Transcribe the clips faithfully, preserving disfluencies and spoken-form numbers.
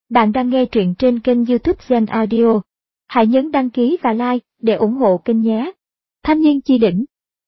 Bạn đang nghe truyện trên kênh YouTube Zen Audio. Hãy nhấn đăng ký và like để ủng hộ kênh nhé. Thanh niên chi đỉnh.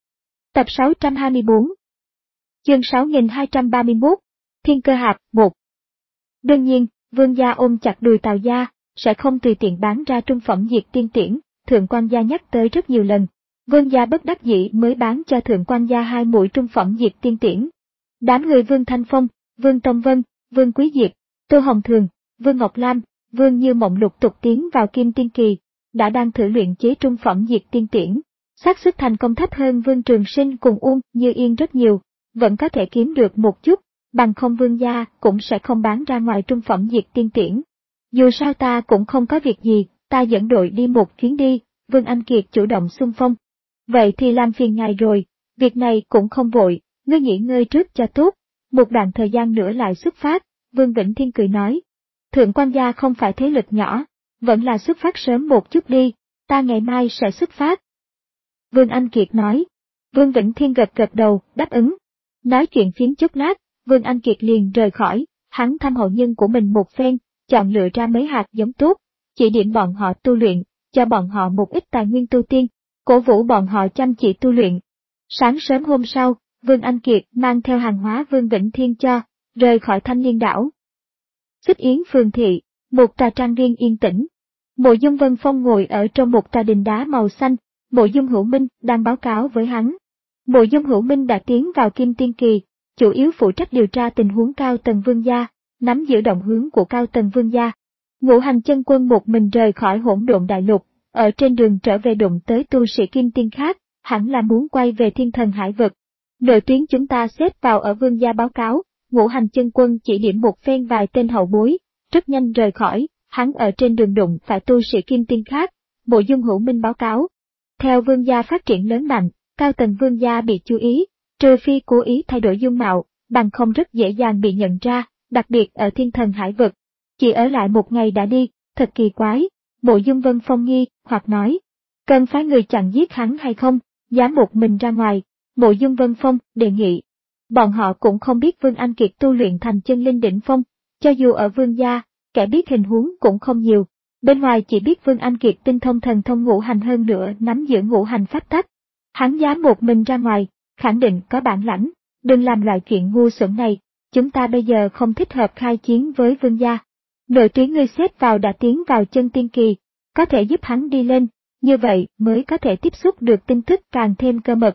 Tập sáu trăm hai mươi tư. Chương sáu nghìn hai trăm ba mươi mốt. Thiên cơ hạp một. Đương nhiên, Vương gia ôm chặt đùi Tào gia, sẽ không tùy tiện bán ra trung phẩm diệt tiên tiễn, Thượng quan gia nhắc tới rất nhiều lần. Vương gia bất đắc dĩ mới bán cho Thượng quan gia hai mũi trung phẩm diệt tiên tiễn. Đám người Vương Thanh Phong, Vương Tông Vân, Vương Quý Diệp, Tô Hồng Thường, Vương Ngọc Lam, Vương Như Mộng lục tục tiến vào Kim Tiên Kỳ, đã đang thử luyện chế trung phẩm diệt tiên tiễn. Xác suất thành công thấp hơn Vương Trường Sinh cùng Uông Như Yên rất nhiều, vẫn có thể kiếm được một chút, bằng không Vương gia cũng sẽ không bán ra ngoài trung phẩm diệt tiên tiễn. Dù sao ta cũng không có việc gì, ta dẫn đội đi một chuyến đi, Vương Anh Kiệt chủ động xung phong. Vậy thì làm phiền ngài rồi, việc này cũng không vội, ngươi nghỉ ngơi trước cho tốt, một đoạn thời gian nữa lại xuất phát, Vương Vĩnh Thiên cười nói. Thượng quan gia không phải thế lực nhỏ, vẫn là xuất phát sớm một chút đi, ta ngày mai sẽ xuất phát. Vương Anh Kiệt nói. Vương Vĩnh Thiên gật gật đầu, đáp ứng. Nói chuyện phiếm chút lát, Vương Anh Kiệt liền rời khỏi, hắn thăm hậu nhân của mình một phen, chọn lựa ra mấy hạt giống tốt, chỉ điểm bọn họ tu luyện, cho bọn họ một ít tài nguyên tu tiên, cổ vũ bọn họ chăm chỉ tu luyện. Sáng sớm hôm sau, Vương Anh Kiệt mang theo hàng hóa Vương Vĩnh Thiên cho, rời khỏi Thanh Liên đảo. Xích Yến phường thị, một tòa trang viên yên tĩnh. Mộ Dung Vân Phong ngồi ở trong một tòa đình đá màu xanh, Mộ Dung Hữu Minh đang báo cáo với hắn. Mộ Dung Hữu Minh đã tiến vào Kim Tiên Kỳ, chủ yếu phụ trách điều tra tình huống Cao Tần Vương gia, nắm giữ động hướng của Cao Tần Vương gia. Ngũ Hành Chân Quân một mình rời khỏi Hỗn Độn Đại Lục, ở trên đường trở về đụng tới tu sĩ Kim Tiên khác, hẳn là muốn quay về Thiên Thần Hải Vực. Nội tuyến chúng ta xếp vào ở Vương gia báo cáo. Ngũ Hành Chân Quân chỉ điểm một phen vài tên hậu bối, rất nhanh rời khỏi, hắn ở trên đường đụng phải tu sĩ Kim Tiên khác, Mộ Dung Hữu Minh báo cáo. Theo Vương gia phát triển lớn mạnh, Cao Tần Vương gia bị chú ý, trừ phi cố ý thay đổi dung mạo, bằng không rất dễ dàng bị nhận ra, đặc biệt ở Thiên Thần Hải Vực. Chỉ ở lại một ngày đã đi, thật kỳ quái, Mộ Dung Vân Phong nghi, hoặc nói, cần phái người chặn giết hắn hay không, dám một mình ra ngoài, Mộ Dung Vân Phong đề nghị. Bọn họ cũng không biết Vương Anh Kiệt tu luyện thành chân linh đỉnh phong, cho dù ở Vương gia, kẻ biết hình huống cũng không nhiều, bên ngoài chỉ biết Vương Anh Kiệt tinh thông thần thông ngũ hành hơn nữa nắm giữ ngũ hành pháp tắc. Hắn dám một mình ra ngoài, khẳng định có bản lãnh, đừng làm loại chuyện ngu xuẩn này, chúng ta bây giờ không thích hợp khai chiến với Vương gia. Nội tuyến ngươi xếp vào đã tiến vào chân tiên kỳ, có thể giúp hắn đi lên, như vậy mới có thể tiếp xúc được tin tức càng thêm cơ mật.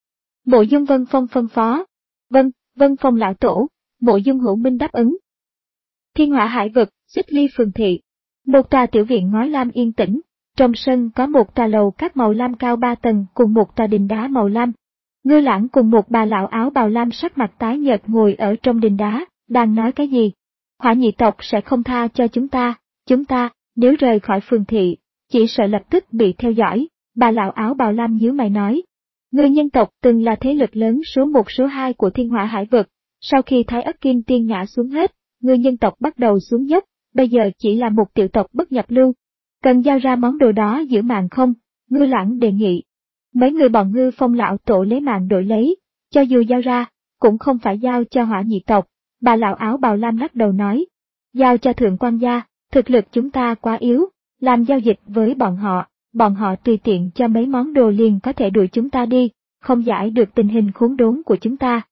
Mộ Dung Vân Phong phân phó. Vâng, Vân Phong lão tổ, Mộ Dung Hữu Minh đáp ứng. Thiên Hỏa Hải Vực, Xích Ly phường thị. Một tòa tiểu viện ngói lam yên tĩnh, trong sân có một tòa lầu các màu lam cao ba tầng cùng một tòa đình đá màu lam. Ngư Lãng cùng một bà lão áo bào lam sắc mặt tái nhợt ngồi ở trong đình đá, đang nói cái gì? Hỏa nhị tộc sẽ không tha cho chúng ta, chúng ta, nếu rời khỏi phường thị, chỉ sợ lập tức bị theo dõi, bà lão áo bào lam nhíu mày nói. Người nhân tộc từng là thế lực lớn số một số hai của Thiên Hỏa Hải Vực, sau khi Thái Ất Kim Tiên ngã xuống hết, người nhân tộc bắt đầu xuống dốc, bây giờ chỉ là một tiểu tộc bất nhập lưu. Cần giao ra món đồ đó giữ mạng không? Ngư Lãng đề nghị. Mấy người bọn Ngư Phong lão tổ lấy mạng đổi lấy, cho dù giao ra, cũng không phải giao cho Hỏa nhị tộc, bà lão áo bào lam lắc đầu nói. Giao cho Thượng quan gia, thực lực chúng ta quá yếu, làm giao dịch với bọn họ. Bọn họ tùy tiện cho mấy món đồ liền có thể đuổi chúng ta đi, không giải được tình hình khốn đốn của chúng ta.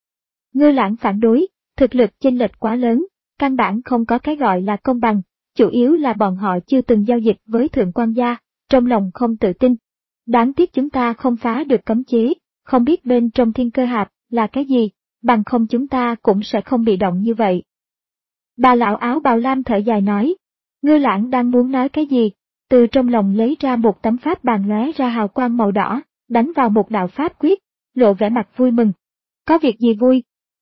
Ngư Lãng phản đối, thực lực chênh lệch quá lớn, căn bản không có cái gọi là công bằng, chủ yếu là bọn họ chưa từng giao dịch với Thượng quan gia, trong lòng không tự tin. Đáng tiếc chúng ta không phá được cấm chế, không biết bên trong thiên cơ hạp là cái gì, bằng không chúng ta cũng sẽ không bị động như vậy. Bà lão áo bào lam thở dài nói, Ngư Lãng đang muốn nói cái gì? Từ trong lòng lấy ra một tấm pháp bàn lóe ra hào quang màu đỏ, đánh vào một đạo pháp quyết, lộ vẻ mặt vui mừng. Có việc gì vui?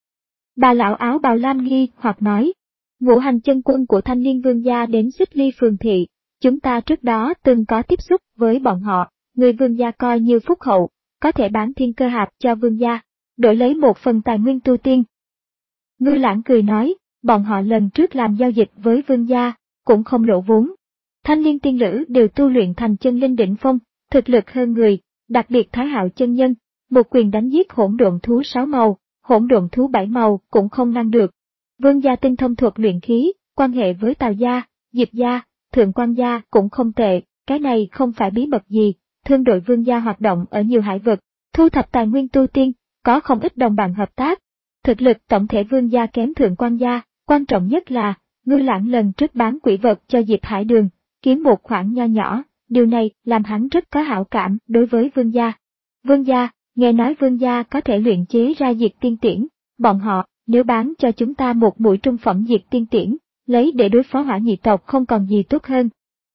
Bà lão áo bào lam nghi hoặc nói, Ngũ Hành Chân Quân của Thanh Liên Vương gia đến Xích Ly phường thị, chúng ta trước đó từng có tiếp xúc với bọn họ, người Vương gia coi như phúc hậu, có thể bán thiên cơ hạp cho Vương gia, đổi lấy một phần tài nguyên tu tiên. Ngư Lãng cười nói, bọn họ lần trước làm giao dịch với Vương gia, cũng không lỗ vốn. Thanh Liên tiên lữ đều tu luyện thành chân linh đỉnh phong, thực lực hơn người, đặc biệt Thái Hạo chân nhân, một quyền đánh giết hỗn độn thú sáu màu, hỗn độn thú bảy màu cũng không ngăn được. Vương gia tinh thông thuật luyện khí, quan hệ với Tào gia, Diệp gia, Thượng quan gia cũng không tệ, cái này không phải bí mật gì. Thương đội Vương gia hoạt động ở nhiều hải vực, thu thập tài nguyên tu tiên, có không ít đồng bạn hợp tác. Thực lực tổng thể Vương gia kém Thượng quan gia, quan trọng nhất là, Ngư Lãng lần trước bán quỷ vật cho Diệp Hải Đường, kiếm một khoản nho nhỏ, điều này làm hắn rất có hảo cảm đối với Vương gia. Vương gia, nghe nói Vương gia có thể luyện chế ra diệt tiên tiễn, bọn họ, nếu bán cho chúng ta một mũi trung phẩm diệt tiên tiễn, lấy để đối phó Hỏa Nhị tộc không còn gì tốt hơn.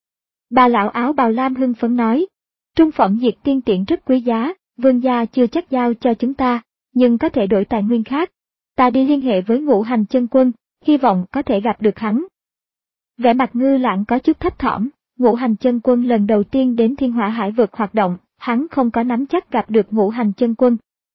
Bà lão áo bào lam hưng phấn nói, trung phẩm diệt tiên tiễn rất quý giá, Vương gia chưa chắc giao cho chúng ta, nhưng có thể đổi tài nguyên khác. Ta đi liên hệ với Ngũ Hành Chân Quân, hy vọng có thể gặp được hắn. Vẻ mặt Ngư Lãng có chút thấp thỏm, Ngũ Hành Chân Quân lần đầu tiên đến Thiên Hỏa Hải vực hoạt động, hắn không có nắm chắc gặp được Ngũ Hành Chân Quân.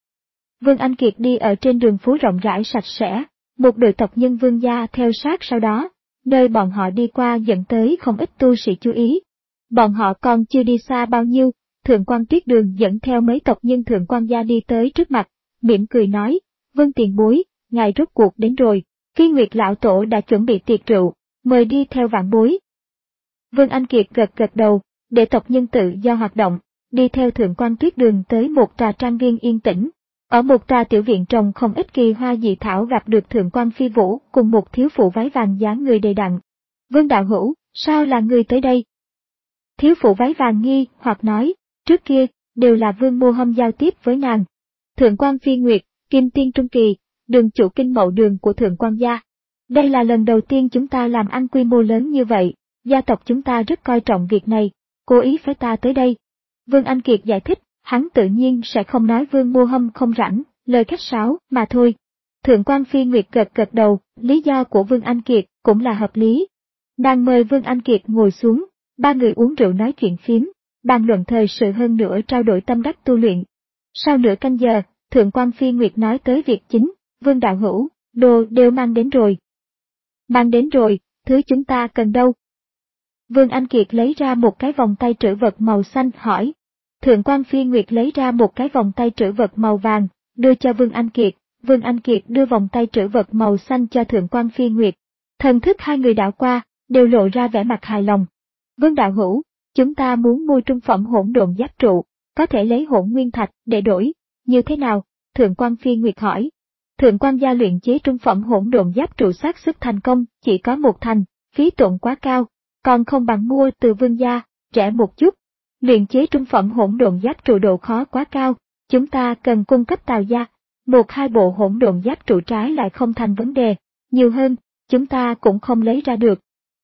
Vương Anh Kiệt đi ở trên đường phố rộng rãi sạch sẽ, một đội tộc nhân Vương gia theo sát sau đó, nơi bọn họ đi qua dẫn tới không ít tu sĩ chú ý. Bọn họ còn chưa đi xa bao nhiêu, Thượng quan Tuyết Đường dẫn theo mấy tộc nhân Thượng quan gia đi tới trước mặt, mỉm cười nói, Vương tiền bối, ngài rốt cuộc đến rồi, Phi Nguyệt lão tổ đã chuẩn bị tiệc rượu, mời đi theo vạn bối. Vương Anh Kiệt gật gật đầu, để tộc nhân tự do hoạt động, đi theo Thượng quan Tuyết Đường tới một tòa trang viên yên tĩnh. Ở một tòa tiểu viện trồng không ít kỳ hoa dị thảo gặp được Thượng quan Phi Vũ cùng một thiếu phụ váy vàng dáng người đầy đặn. Vương đạo hữu, sao là người tới đây? Thiếu phụ váy vàng nghi hoặc nói, trước kia, đều là Vương Mô Hâm giao tiếp với nàng. Thượng quan Phi Nguyệt, Kim Tiên Trung Kỳ, đường chủ kinh mậu đường của Thượng quan gia. Đây là lần đầu tiên chúng ta làm ăn quy mô lớn như vậy, gia tộc chúng ta rất coi trọng việc này, cố ý phái ta tới đây. Vương Anh Kiệt giải thích, hắn tự nhiên sẽ không nói Vương Mô Hâm không rảnh, lời khách sáo mà thôi. Thượng quan Phi Nguyệt gật gật đầu, lý do của Vương Anh Kiệt cũng là hợp lý. Nàng mời Vương Anh Kiệt ngồi xuống, ba người uống rượu nói chuyện phiếm, bàn luận thời sự hơn nữa trao đổi tâm đắc tu luyện. Sau nửa canh giờ, Thượng quan Phi Nguyệt nói tới việc chính, Vương đạo hữu, đồ đều mang đến rồi. Mang đến rồi, thứ chúng ta cần đâu? Vương Anh Kiệt lấy ra một cái vòng tay trữ vật màu xanh hỏi. Thượng quan Phi Nguyệt lấy ra một cái vòng tay trữ vật màu vàng, đưa cho Vương Anh Kiệt, Vương Anh Kiệt đưa vòng tay trữ vật màu xanh cho Thượng quan Phi Nguyệt. Thần thức hai người đảo qua, đều lộ ra vẻ mặt hài lòng. Vương đạo hữu, chúng ta muốn mua trung phẩm hỗn độn giáp trụ, có thể lấy hỗn nguyên thạch để đổi, như thế nào? Thượng quan Phi Nguyệt hỏi. Thượng quan gia luyện chế trung phẩm hỗn độn giáp trụ xác suất thành công chỉ có một thành, phí tổn quá cao, còn không bằng mua từ Vương gia, rẻ một chút. Luyện chế trung phẩm hỗn độn giáp trụ độ khó quá cao, chúng ta cần cung cấp Tào gia, một hai bộ hỗn độn giáp trụ trái lại không thành vấn đề, nhiều hơn, chúng ta cũng không lấy ra được.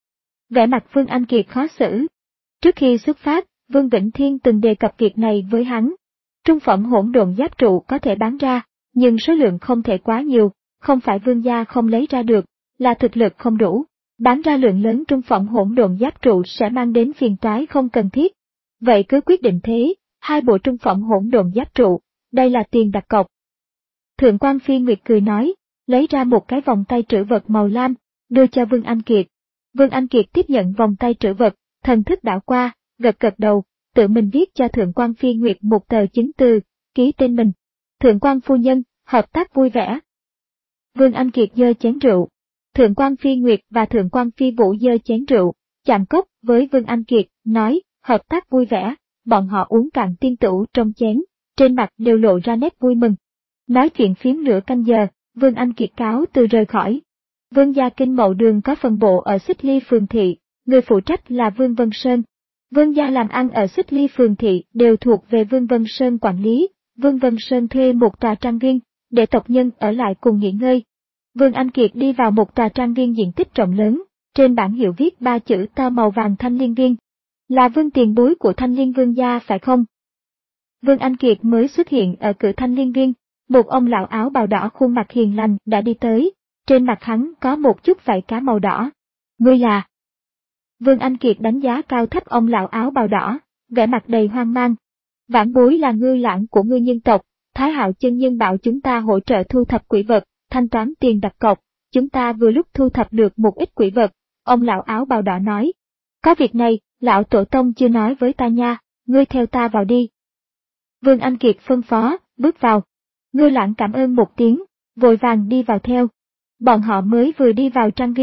Vẻ mặt Vương Anh Kiệt khó xử. Trước khi xuất phát, Vương Vĩnh Thiên từng đề cập việc này với hắn. Trung phẩm hỗn độn giáp trụ có thể bán ra, nhưng số lượng không thể quá nhiều, không phải Vương gia không lấy ra được, là thực lực không đủ. Bán ra lượng lớn trung phẩm hỗn độn giáp trụ sẽ mang đến phiền toái không cần thiết. Vậy cứ quyết định thế, hai bộ trung phẩm hỗn độn giáp trụ, đây là tiền đặt cọc. Thượng quan Phi Nguyệt cười nói, lấy ra một cái vòng tay trữ vật màu lam, đưa cho Vương Anh Kiệt. Vương Anh Kiệt tiếp nhận vòng tay trữ vật, thần thức đảo qua, gật gật đầu, tự mình viết cho Thượng quan Phi Nguyệt một tờ chứng từ, ký tên mình. Thượng quan phu nhân, hợp tác vui vẻ. Vương Anh Kiệt giơ chén rượu. Thượng quan Phi Nguyệt và Thượng quan Phi Vũ giơ chén rượu, chạm cốc với Vương Anh Kiệt, nói, hợp tác vui vẻ, bọn họ uống cạn tiên tửu trong chén, trên mặt đều lộ ra nét vui mừng. Nói chuyện phiếm nửa canh giờ, Vương Anh Kiệt cáo từ rời khỏi. Vương gia kinh mậu đường có phần bộ ở Xích Ly Phường Thị, người phụ trách là Vương Vân Sơn. Vương gia làm ăn ở Xích Ly Phường Thị đều thuộc về Vương Vân Sơn quản lý, Vương Vân Sơn thuê một tòa trang viên, để tộc nhân ở lại cùng nghỉ ngơi. Vương Anh Kiệt đi vào một tòa trang viên diện tích rộng lớn, trên bảng hiệu viết ba chữ to màu vàng Thanh Liên Viên. Là Vương tiền bối của Thanh Liên Vương gia phải không? Vương Anh Kiệt mới xuất hiện ở cửa Thanh Liên Viên, một ông lão áo bào đỏ khuôn mặt hiền lành đã đi tới, trên mặt hắn có một chút vảy cá màu đỏ. Ngươi là? Vương Anh Kiệt đánh giá cao thấp ông lão áo bào đỏ, vẻ mặt đầy hoang mang. Vãn bối là Ngư Lãng của Ngư nhân tộc, Thái Hạo chân nhân bảo chúng ta hỗ trợ thu thập quỷ vật, thanh toán tiền đặt cọc, chúng ta vừa lúc thu thập được một ít quỷ vật, ông lão áo bào đỏ nói. Có việc này, lão tổ tông chưa nói với ta nha, ngươi theo ta vào đi. Vương Anh Kiệt phân phó, bước vào. Ngư Lãng cảm ơn một tiếng, vội vàng đi vào theo. Bọn họ mới vừa đi vào trang viên,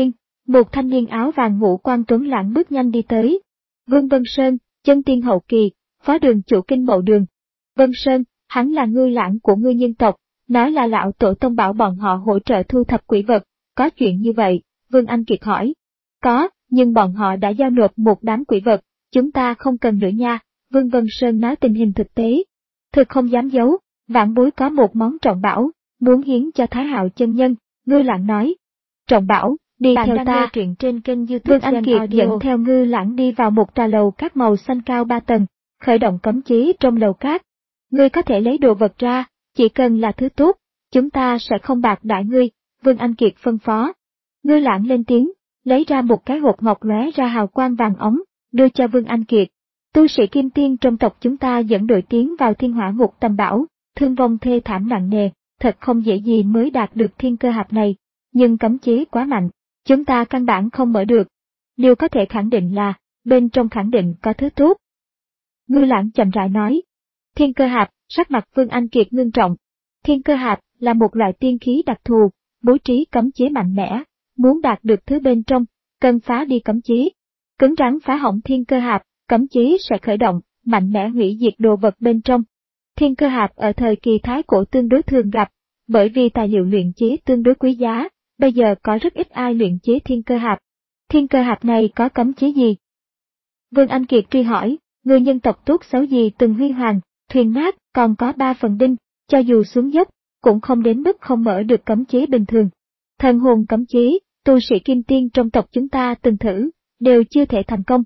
Một thanh niên áo vàng ngũ quan tuấn lãng bước nhanh đi tới. Vương Vân Sơn, chân tiên hậu kỳ, phó đường chủ kinh Mậu Đường. Vân Sơn, hắn là Ngư Lãng của ngươi nhân tộc, nói là lão tổ tông bảo bọn họ hỗ trợ thu thập quỷ vật, có chuyện như vậy, Vương Anh Kiệt hỏi. Có, nhưng bọn họ đã giao nộp một đám quỷ vật, chúng ta không cần nữa nha, Vương Vân Sơn nói tình hình thực tế. Thực không dám giấu, vãn bối có một món trọng bảo, muốn hiến cho Thái Hạo chân nhân, Ngư Lãng nói. Trọng bảo, đi Bạn theo đang ta. nghe truyện trên kênh YouTube Vương Anh Gen Kiệt Audio. dẫn theo Ngư Lãng đi vào một trà lầu cát màu xanh cao ba tầng, khởi động cấm chế trong lầu cát. Ngươi có thể lấy đồ vật ra, chỉ cần là thứ tốt, chúng ta sẽ không bạc đãi ngươi, Vương Anh Kiệt phân phó. Ngư Lãng lên tiếng, lấy ra một cái hộp ngọc lóe ra hào quang vàng ống, đưa cho Vương Anh Kiệt. Tu sĩ kim tiên trong tộc chúng ta dẫn đội tiến vào thiên hỏa ngục tầm bảo, thương vong thê thảm nặng nề, thật không dễ gì mới đạt được thiên cơ hạp này, nhưng cấm chế quá mạnh, chúng ta căn bản không mở được. Điều có thể khẳng định là, bên trong khẳng định có thứ tốt. Ngư Lãng chậm rãi nói. Thiên cơ hạp, sắc mặt Vương Anh Kiệt ngưng trọng. Thiên cơ hạp là một loại tiên khí đặc thù, bố trí cấm chế mạnh mẽ, muốn đạt được thứ bên trong, cần phá đi cấm chế. Cứng rắn phá hỏng thiên cơ hạp, cấm chế sẽ khởi động, mạnh mẽ hủy diệt đồ vật bên trong. Thiên cơ hạp ở thời kỳ thái cổ tương đối thường gặp, bởi vì tài liệu luyện chế tương đối quý giá, bây giờ có rất ít ai luyện chế thiên cơ hạp. Thiên cơ hạp này có cấm chế gì? Vương Anh Kiệt truy hỏi, người nhân tộc tốt xấu gì từng huy hoàng, thuyền nát, còn có ba phần đinh, cho dù xuống dốc, cũng không đến mức không mở được cấm chế bình thường. Thần hồn cấm chế, tu sĩ kim tiên trong tộc chúng ta từng thử, đều chưa thể thành công.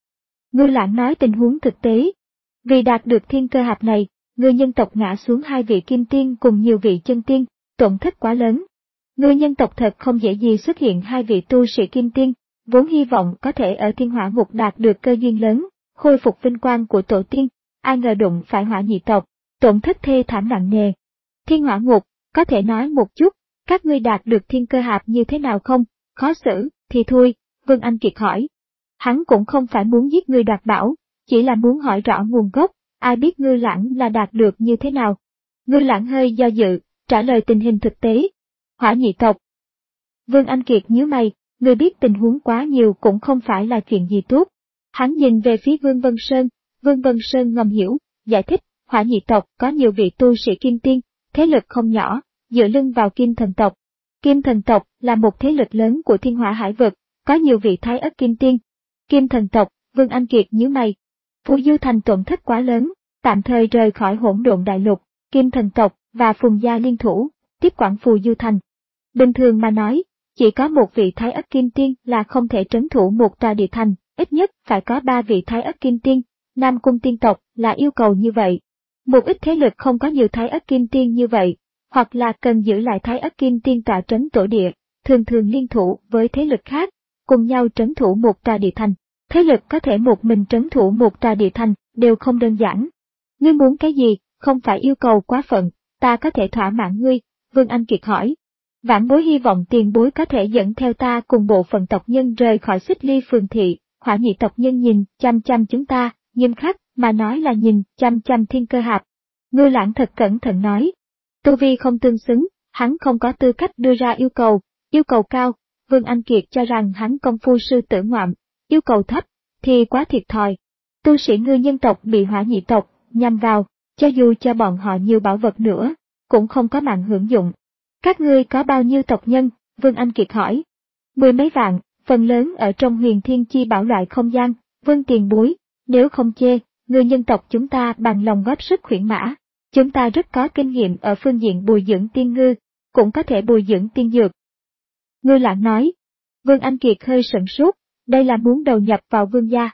Ngư Lãng nói tình huống thực tế. Vì đạt được thiên cơ hạp này, người nhân tộc ngã xuống hai vị kim tiên cùng nhiều vị chân tiên, tổn thất quá lớn. Người nhân tộc thật không dễ gì xuất hiện hai vị tu sĩ kim tiên, vốn hy vọng có thể ở thiên hỏa ngục đạt được cơ duyên lớn, khôi phục vinh quang của tổ tiên, ai ngờ đụng phải hỏa nhị tộc, tổn thất thê thảm nặng nề. Thiên hỏa ngục, có thể nói một chút, các ngươi đạt được thiên cơ hạp như thế nào không, khó xử, thì thôi, Vương Anh Kiệt hỏi. Hắn cũng không phải muốn giết người đoạt bảo, chỉ là muốn hỏi rõ nguồn gốc, ai biết Ngư Lãng là đạt được như thế nào. Ngư Lãng hơi do dự, trả lời tình hình thực tế. Hỏa nhị tộc. Vương Anh Kiệt nhíu mày, người biết tình huống quá nhiều cũng không phải là chuyện gì tốt. Hắn nhìn về phía Vương Vân Sơn, Vương Vân Sơn ngầm hiểu, giải thích, hỏa nhị tộc có nhiều vị tu sĩ kim tiên, thế lực không nhỏ, dựa lưng vào kim thần tộc. Kim thần tộc là một thế lực lớn của thiên hỏa hải vực, có nhiều vị thái ất kim tiên. Kim thần tộc, Vương Anh Kiệt nhíu mày. Phù Du Thành tổn thất quá lớn, tạm thời rời khỏi hỗn độn đại lục, Kim thần tộc và Phùng gia liên thủ, tiếp quản Phù Du Thành. Bình thường mà nói, chỉ có một vị thái ất kim tiên là không thể trấn thủ một tòa địa thành, ít nhất phải có ba vị thái ất kim tiên, Nam Cung tiên tộc là yêu cầu như vậy. Một ít thế lực không có nhiều thái ất kim tiên như vậy, hoặc là cần giữ lại thái ất kim tiên tọa trấn tổ địa, thường thường liên thủ với thế lực khác, cùng nhau trấn thủ một tòa địa thành. Thế lực có thể một mình trấn thủ một tòa địa thành, đều không đơn giản. Ngươi muốn cái gì, không phải yêu cầu quá phận, ta có thể thỏa mãn ngươi, Vương Anh Kiệt hỏi. Vãn bối hy vọng tiền bối có thể dẫn theo ta cùng bộ phận tộc nhân rời khỏi Xích Ly phường thị. Hỏa nhị tộc nhân nhìn chăm chăm chúng ta, nghiêm khắc mà nói là nhìn chăm chăm thiên cơ hạp. Ngư Lãng thật cẩn thận nói. Tu vi không tương xứng, hắn không có tư cách đưa ra yêu cầu, yêu cầu cao, Vương Anh Kiệt cho rằng hắn công phu sư tử ngoạm, yêu cầu thấp, thì quá thiệt thòi. Tu sĩ Ngư nhân tộc bị hỏa nhị tộc nhằm vào, cho dù cho bọn họ nhiều bảo vật nữa, cũng không có mạng hưởng dụng. Các ngươi có bao nhiêu tộc nhân? Vương Anh Kiệt hỏi. Mười mấy vạn, phần lớn ở trong huyền thiên chi bảo loại không gian, Vương tiền bối, nếu không chê, Ngư nhân tộc chúng ta bằng lòng góp sức khuyển mã. Chúng ta rất có kinh nghiệm ở phương diện bồi dưỡng tiên ngư, cũng có thể bồi dưỡng tiên dược. Ngư Lãng nói. Vương Anh Kiệt hơi sửng sốt, đây là muốn đầu nhập vào vương gia.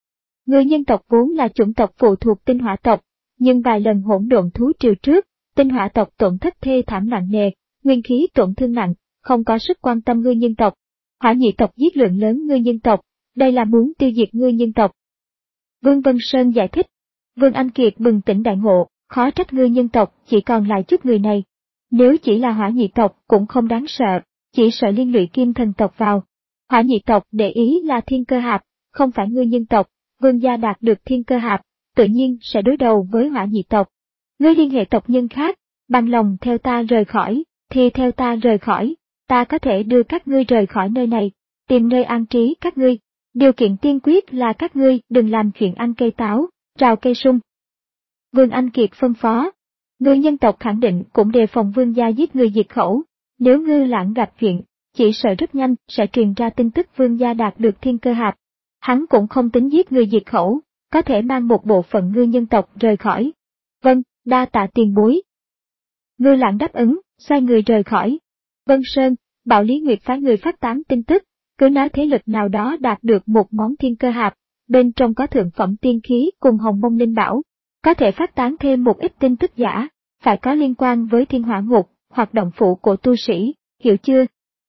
Ngư nhân tộc vốn là chủng tộc phụ thuộc tinh hỏa tộc, nhưng vài lần hỗn độn thú triều trước, tinh hỏa tộc tổn thất thê thảm nặng nề, nguyên khí tổn thương nặng, không có sức quan tâm ngư nhân tộc. Hỏa nhị tộc giết lượng lớn ngư nhân tộc, đây là muốn tiêu diệt ngư nhân tộc. Vương Vân Sơn giải thích. Vương Anh Kiệt bừng tỉnh đại ngộ, khó trách ngư nhân tộc chỉ còn lại chút người này. Nếu chỉ là hỏa nhị tộc cũng không đáng sợ, chỉ sợ liên lụy kim thần tộc vào. Hỏa nhị tộc để ý là thiên cơ hạp, không phải ngư nhân tộc, vương gia đạt được thiên cơ hạp, tự nhiên sẽ đối đầu với hỏa nhị tộc. Ngươi liên hệ tộc nhân khác, bằng lòng theo ta rời khỏi, thì theo ta rời khỏi, ta có thể đưa các ngươi rời khỏi nơi này. tìm nơi an trí các ngươi. Điều kiện tiên quyết là các ngươi đừng làm chuyện ăn cây táo, rào cây sung. Vương Anh Kiệt phân phó. Người nhân tộc khẳng định cũng đề phòng vương gia giết người diệt khẩu. Nếu Ngư Lãng gặp chuyện, chỉ sợ rất nhanh sẽ truyền ra tin tức vương gia đạt được thiên cơ hạp. Hắn cũng không tính giết người diệt khẩu, có thể mang một bộ phận ngư nhân tộc rời khỏi. Vâng, đa tạ tiền bối. Ngư Lãng đáp ứng, xoay người rời khỏi. Vân Sơn, Bảo Lý Nguyệt phái người phát tán tin tức, cứ nói thế lực nào đó đạt được một món thiên cơ hạp, bên trong có thượng phẩm tiên khí cùng hồng mông linh bảo, có thể phát tán thêm một ít tin tức giả, phải có liên quan với thiên hỏa ngục, hoạt động phụ của tu sĩ, hiểu chưa?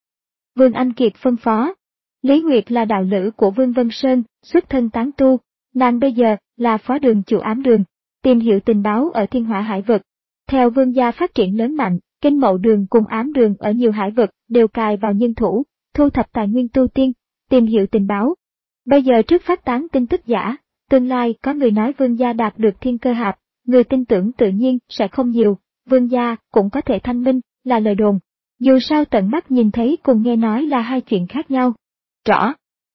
Vương Anh Kiệt phân phó. Lý Nguyệt là đạo lữ của Vương Vân Sơn, xuất thân tán tu, nàng bây giờ là phó đường chủ ám đường, tìm hiểu tình báo ở thiên hỏa hải vực. Theo vương gia phát triển lớn mạnh, kinh mậu đường cùng ám đường ở nhiều hải vực đều cài vào nhân thủ, thu thập tài nguyên tu tiên, tìm hiểu tình báo. Bây giờ trước phát tán tin tức giả, tương lai có người nói vương gia đạt được thiên cơ hạp, người tin tưởng tự nhiên sẽ không nhiều, vương gia cũng có thể thanh minh, là lời đồn. Dù sao tận mắt nhìn thấy cùng nghe nói là hai chuyện khác nhau. Rõ.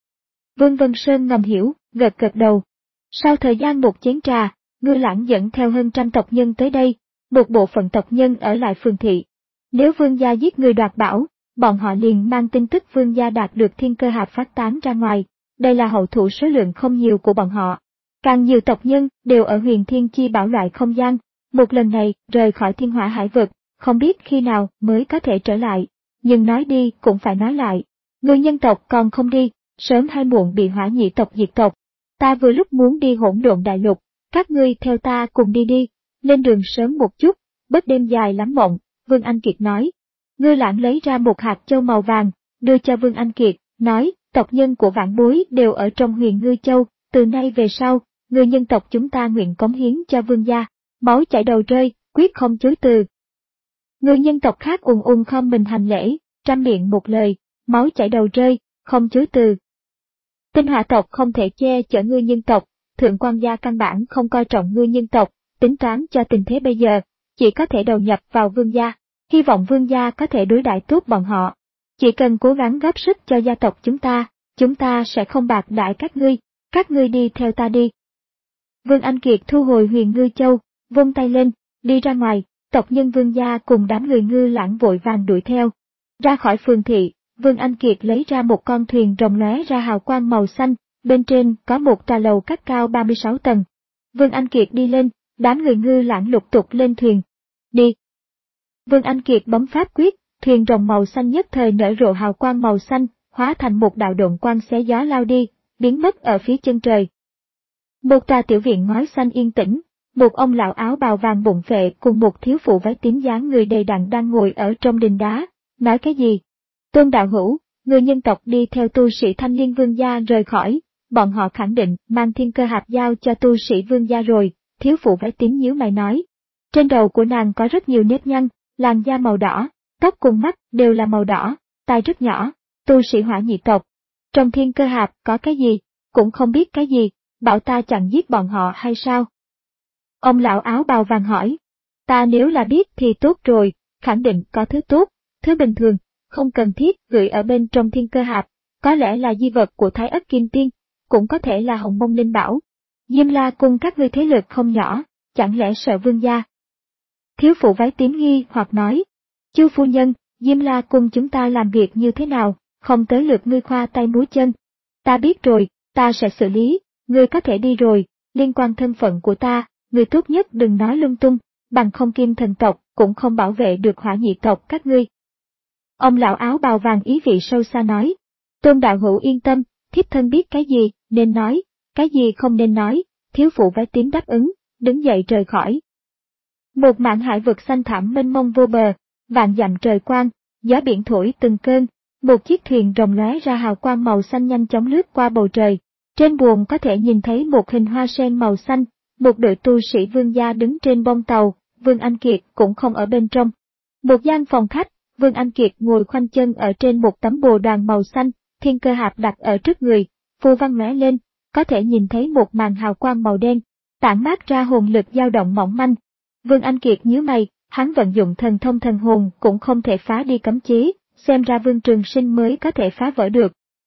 Vương Vân Sơn ngầm hiểu, gật gật đầu. Sau thời gian một chén trà, Ngư Lãng dẫn theo hơn trăm tộc nhân tới đây, một bộ phận tộc nhân ở lại phường thị. Nếu vương gia giết người đoạt bảo, bọn họ liền mang tin tức vương gia đạt được thiên cơ hạp phát tán ra ngoài, đây là hậu thủ số lượng không nhiều của bọn họ. Càng nhiều tộc nhân đều ở huyền thiên chi bảo loại không gian, một lần này rời khỏi thiên hỏa hải vực, không biết khi nào mới có thể trở lại, nhưng nói đi cũng phải nói lại. Người nhân tộc còn không đi, sớm hay muộn bị hỏa nhị tộc diệt tộc. Ta vừa lúc muốn đi hỗn độn đại lục, các ngươi theo ta cùng đi đi, lên đường sớm một chút, bớt đêm dài lắm mộng, Vương Anh Kiệt nói. Ngư Lãng lấy ra một hạt châu màu vàng, đưa cho Vương Anh Kiệt, nói, tộc nhân của vãn bối đều ở trong huyền Ngư Châu, từ nay về sau, người nhân tộc chúng ta nguyện cống hiến cho vương gia, máu chảy đầu rơi, quyết không chối từ. Người nhân tộc khác ùn ùn khom mình hành lễ, trăm miệng một lời, máu chảy đầu rơi, không chối từ. Tinh Hỏa tộc không thể che chở ngươi nhân tộc, thượng quan gia căn bản không coi trọng ngươi nhân tộc, tính toán cho tình thế bây giờ, chỉ có thể đầu nhập vào vương gia, hy vọng vương gia có thể đối đãi tốt bọn họ. Chỉ cần cố gắng góp sức cho gia tộc chúng ta, chúng ta sẽ không bạc đãi các ngươi, các ngươi đi theo ta đi. Vương Anh Kiệt thu hồi huyền Ngư Châu, vung tay lên, đi ra ngoài, tộc nhân vương gia cùng đám người Ngư Lãng vội vàng đuổi theo. Ra khỏi phường thị, Vương Anh Kiệt lấy ra một con thuyền rồng lóe ra hào quang màu xanh, bên trên có một tòa lầu cắt cao ba mươi sáu tầng. Vương Anh Kiệt đi lên, đám người Ngư Lãng lục tục lên thuyền. Đi! Vương Anh Kiệt bấm pháp quyết, thuyền rồng màu xanh nhất thời nở rộ hào quang màu xanh, hóa thành một đạo độn quang xé gió lao đi, biến mất ở phía chân trời. Một tòa tiểu viện ngói xanh yên tĩnh, một ông lão áo bào vàng bụng phệ cùng một thiếu phụ váy tím dáng người đầy đặn đang ngồi ở trong đình đá, nói cái gì? Tôn đạo hữu, người nhân tộc đi theo tu sĩ Thanh Liên Vương gia rời khỏi, bọn họ khẳng định mang thiên cơ hạp giao cho tu sĩ Vương gia rồi, thiếu phụ váy tím nhíu mày nói. Trên đầu của nàng có rất nhiều nếp nhăn, làn da màu đỏ, tóc cùng mắt đều là màu đỏ, tai rất nhỏ, tu sĩ hỏa nhị tộc. Trong thiên cơ hạp có cái gì, cũng không biết cái gì, bảo ta chẳng giết bọn họ hay sao? Ông lão áo bào vàng hỏi. Ta nếu là biết thì tốt rồi, khẳng định có thứ tốt, thứ bình thường, không cần thiết gửi ở bên trong thiên cơ hạp, có lẽ là di vật của Thái Ất Kim Tiên, cũng có thể là hồng mông linh bảo. Diêm La cung các ngươi thế lực không nhỏ, chẳng lẽ sợ vương gia? Thiếu phụ váy tím nghi hoặc nói. Chu phu nhân, Diêm La cung chúng ta làm việc như thế nào, không tới lượt ngươi khoa tay múa chân. Ta biết rồi, ta sẽ xử lý, ngươi có thể đi rồi, liên quan thân phận của ta, ngươi tốt nhất đừng nói lung tung, bằng không Kim thần tộc cũng không bảo vệ được hỏa nhị tộc các ngươi. Ông lão áo bào vàng ý vị sâu xa nói. Tôn đạo hữu yên tâm, thiếp thân biết cái gì nên nói, cái gì không nên nói, thiếu phụ váy tím đáp ứng, đứng dậy rời khỏi. Một mảng hải vực xanh thẳm mênh mông vô bờ, vạn dặm trời quang, gió biển thổi từng cơn, một chiếc thuyền rồng lóe ra hào quang màu xanh nhanh chóng lướt qua bầu trời. Trên buồm có thể nhìn thấy một hình hoa sen màu xanh, một đội tu sĩ vương gia đứng trên bông tàu, Vương Anh Kiệt cũng không ở bên trong. Một gian phòng khách, Vương Anh Kiệt ngồi khoanh chân ở trên một tấm bồ đoàn màu xanh, thiên cơ hạp đặt ở trước người, phù văn lóe lên, có thể nhìn thấy một màn hào quang màu đen, tản mát ra hồn lực dao động mỏng manh. Vương Anh Kiệt nhíu mày, hắn vận dụng thần thông thần hồn cũng không thể phá đi cấm chế, xem ra Vương Trường Sinh mới có thể phá vỡ được.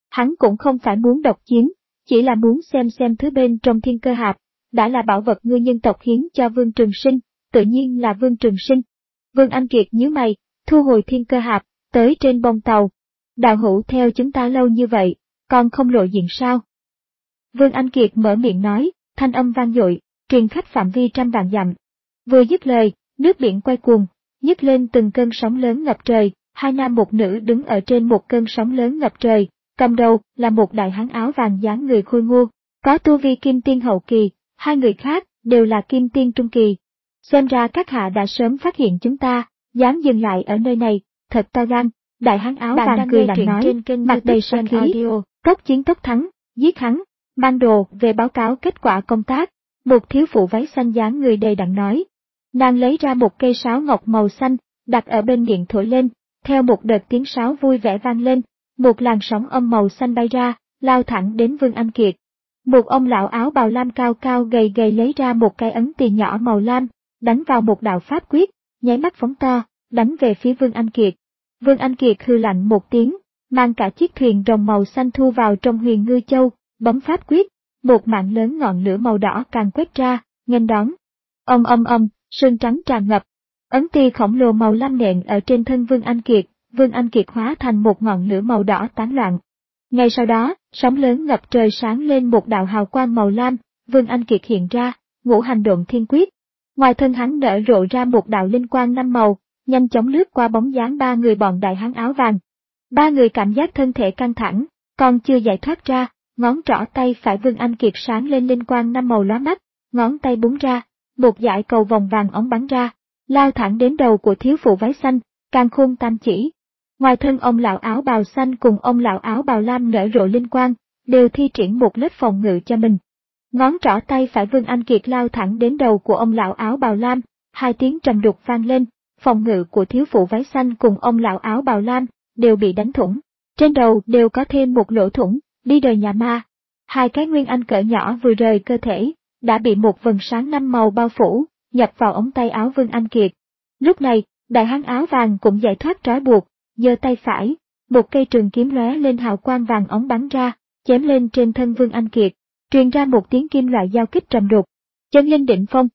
Hắn cũng không phải muốn độc chiến, chỉ là muốn xem xem thứ bên trong thiên cơ hạp, đã là bảo vật ngươi nhân tộc hiến cho Vương Trường Sinh, tự nhiên là Vương Trường Sinh. Vương Anh Kiệt nhíu mày, thu hồi thiên cơ hạp, tới trên bông tàu. Đạo hữu theo chúng ta lâu như vậy, còn không lộ diện sao? Vương Anh Kiệt mở miệng nói, thanh âm vang dội, truyền khắp phạm vi trăm vạn dặm. Vừa dứt lời, nước biển quay cuồng, nhấc lên từng cơn sóng lớn ngập trời, hai nam một nữ đứng ở trên một cơn sóng lớn ngập trời, cầm đầu là một đại hán áo vàng dáng người khôi ngô, có tu vi kim tiên hậu kỳ, hai người khác đều là kim tiên trung kỳ. Xem ra các hạ đã sớm phát hiện chúng ta, dám dừng lại ở nơi này, thật to gan. Đại hán áo Bạn vàng cười lạnh nói, mặt đầy sát khí, tốc chiến tốc thắng, giết hắn, mang đồ về báo cáo kết quả công tác. Một thiếu phụ váy xanh dáng người đầy đặn nói. Nàng lấy ra một cây sáo ngọc màu xanh, đặt ở bên miệng thổi lên, theo một đợt tiếng sáo vui vẻ vang lên, một làn sóng âm màu xanh bay ra, lao thẳng đến Vương Anh Kiệt. Một ông lão áo bào lam cao cao gầy gầy lấy ra một cái ấn tỳ nhỏ màu lam, đánh vào một đạo pháp quyết, nháy mắt phóng to, đánh về phía Vương Anh Kiệt. Vương Anh Kiệt hư lạnh một tiếng, mang cả chiếc thuyền rồng màu xanh thu vào trong Huyền Ngư Châu, bấm pháp quyết, một mạng lớn ngọn lửa màu đỏ càng quét ra, nghênh đón. Ầm ầm ầm, sương trắng tràn ngập. Ấn tỳ khổng lồ màu lam nện ở trên thân Vương Anh Kiệt, Vương Anh Kiệt hóa thành một ngọn lửa màu đỏ tán loạn. Ngay sau đó, sóng lớn ngập trời sáng lên một đạo hào quang màu lam, Vương Anh Kiệt hiện ra, ngũ hành độn thiên quyết. Ngoài thân hắn nở rộ ra một đạo linh quang năm màu, nhanh chóng lướt qua bóng dáng ba người bọn đại hán áo vàng. Ba người cảm giác thân thể căng thẳng, còn chưa giải thoát ra, ngón trỏ tay phải Vương Anh Kiệt sáng lên linh quang năm màu lóa mắt, ngón tay búng ra, một dải cầu vòng vàng óng bắn ra, lao thẳng đến đầu của thiếu phụ váy xanh, càn khôn tam chỉ. Ngoài thân ông lão áo bào xanh cùng ông lão áo bào lam nở rộ linh quang, đều thi triển một lớp phòng ngự cho mình. Ngón trỏ tay phải Vương Anh Kiệt lao thẳng đến đầu của ông lão áo bào lam, hai tiếng trầm đục vang lên, phòng ngự của thiếu phụ váy xanh cùng ông lão áo bào lam đều bị đánh thủng. Trên đầu đều có thêm một lỗ thủng, đi đời nhà ma. Hai cái nguyên anh cỡ nhỏ vừa rời cơ thể, đã bị một vầng sáng năm màu bao phủ, nhập vào ống tay áo Vương Anh Kiệt. Lúc này, đại hán áo vàng cũng giải thoát trói buộc, giơ tay phải, một cây trường kiếm lóe lên hào quang vàng óng bắn ra, chém lên trên thân Vương Anh Kiệt, truyền ra một tiếng kim loại giao kích trầm đục. Chân linh định phong.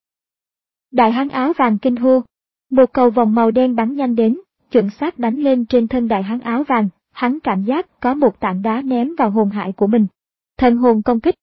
Đại hán áo vàng kinh hô, một cầu vòng màu đen bắn nhanh đến, chuẩn xác đánh lên trên thân đại hán áo vàng, hắn cảm giác có một tảng đá ném vào hồn hải của mình. Thần hồn công kích.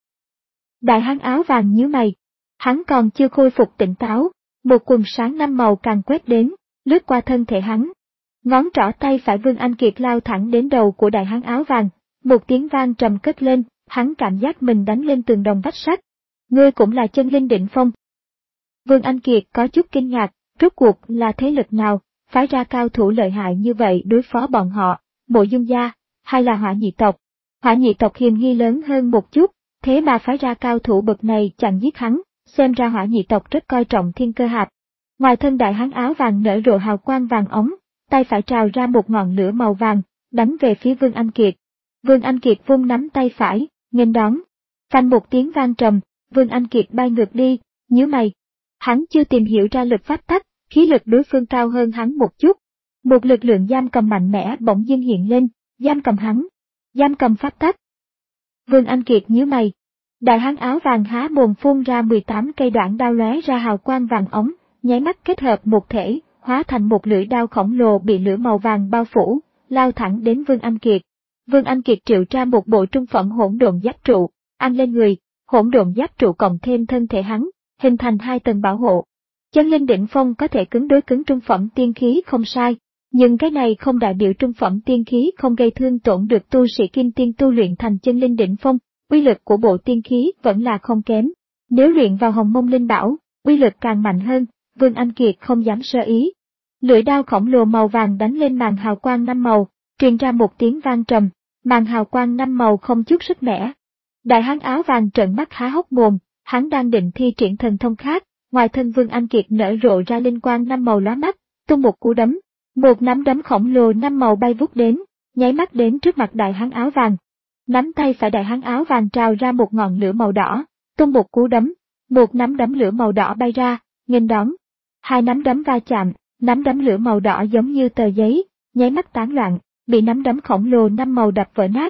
Đại hán áo vàng nhíu mày, hắn còn chưa khôi phục tỉnh táo, một quần sáng năm màu càng quét đến, lướt qua thân thể hắn. Ngón trỏ tay phải Vương Anh Kiệt lao thẳng đến đầu của đại hán áo vàng, một tiếng vang trầm cất lên, hắn cảm giác mình đánh lên tường đồng vách sắt. Ngươi cũng là chân linh định phong. Vương Anh Kiệt có chút kinh ngạc, rốt cuộc là thế lực nào, phái ra cao thủ lợi hại như vậy đối phó bọn họ, Mộ Dung gia, hay là Hỏa Nhị tộc? Hỏa Nhị tộc hiềm nghi lớn hơn một chút, thế mà phái ra cao thủ bậc này chẳng giết hắn, xem ra Hỏa Nhị tộc rất coi trọng thiên cơ hạp. Ngoài thân đại hán áo vàng nở rộ hào quang vàng ống, tay phải trào ra một ngọn lửa màu vàng, đánh về phía Vương Anh Kiệt. Vương Anh Kiệt vung nắm tay phải, nghênh đón. Phanh một tiếng vang trầm, Vương Anh Kiệt bay ngược đi, nhíu mày. Hắn chưa tìm hiểu ra lực pháp tắc, khí lực đối phương cao hơn hắn một chút. Một lực lượng giam cầm mạnh mẽ bỗng dưng hiện lên, giam cầm hắn. Giam cầm pháp tắc. Vương Anh Kiệt nhíu mày. Đại hán áo vàng há mồm phun ra mười tám cây đoạn đao lóe ra hào quang vàng ống, nháy mắt kết hợp một thể, hóa thành một lưỡi đao khổng lồ bị lửa màu vàng bao phủ, lao thẳng đến Vương Anh Kiệt. Vương Anh Kiệt triệu ra một bộ trung phẩm hỗn độn giáp trụ, ăn lên người, hỗn độn giáp trụ cộng thêm thân thể hắn, hình thành hai tầng bảo hộ. Chân linh đỉnh phong có thể cứng đối cứng trung phẩm tiên khí không sai, nhưng cái này không đại biểu trung phẩm tiên khí không gây thương tổn được tu sĩ kim tiên tu luyện thành chân linh đỉnh phong, uy lực của bộ tiên khí vẫn là không kém. Nếu luyện vào Hồng Mông Linh Bảo, uy lực càng mạnh hơn, Vương Anh Kiệt không dám sơ ý. Lưỡi đao khổng lồ màu vàng đánh lên màn hào quang năm màu, truyền ra một tiếng vang trầm, màn hào quang năm màu không chút sức mẻ. Đại hán áo vàng trợn mắt há hốc mồm, hắn đang định thi triển thần thông khác, ngoài thân Vương Anh Kiệt nở rộ ra linh quang năm màu lóa mắt, tung một cú đấm, một nắm đấm khổng lồ năm màu bay vút đến, nháy mắt đến trước mặt đại hán áo vàng. Nắm tay phải đại hán áo vàng trào ra một ngọn lửa màu đỏ, tung một cú đấm, một nắm đấm lửa màu đỏ bay ra, nghênh đón. Hai nắm đấm va chạm, nắm đấm lửa màu đỏ giống như tờ giấy, nháy mắt tán loạn, bị nắm đấm khổng lồ năm màu đập vỡ nát.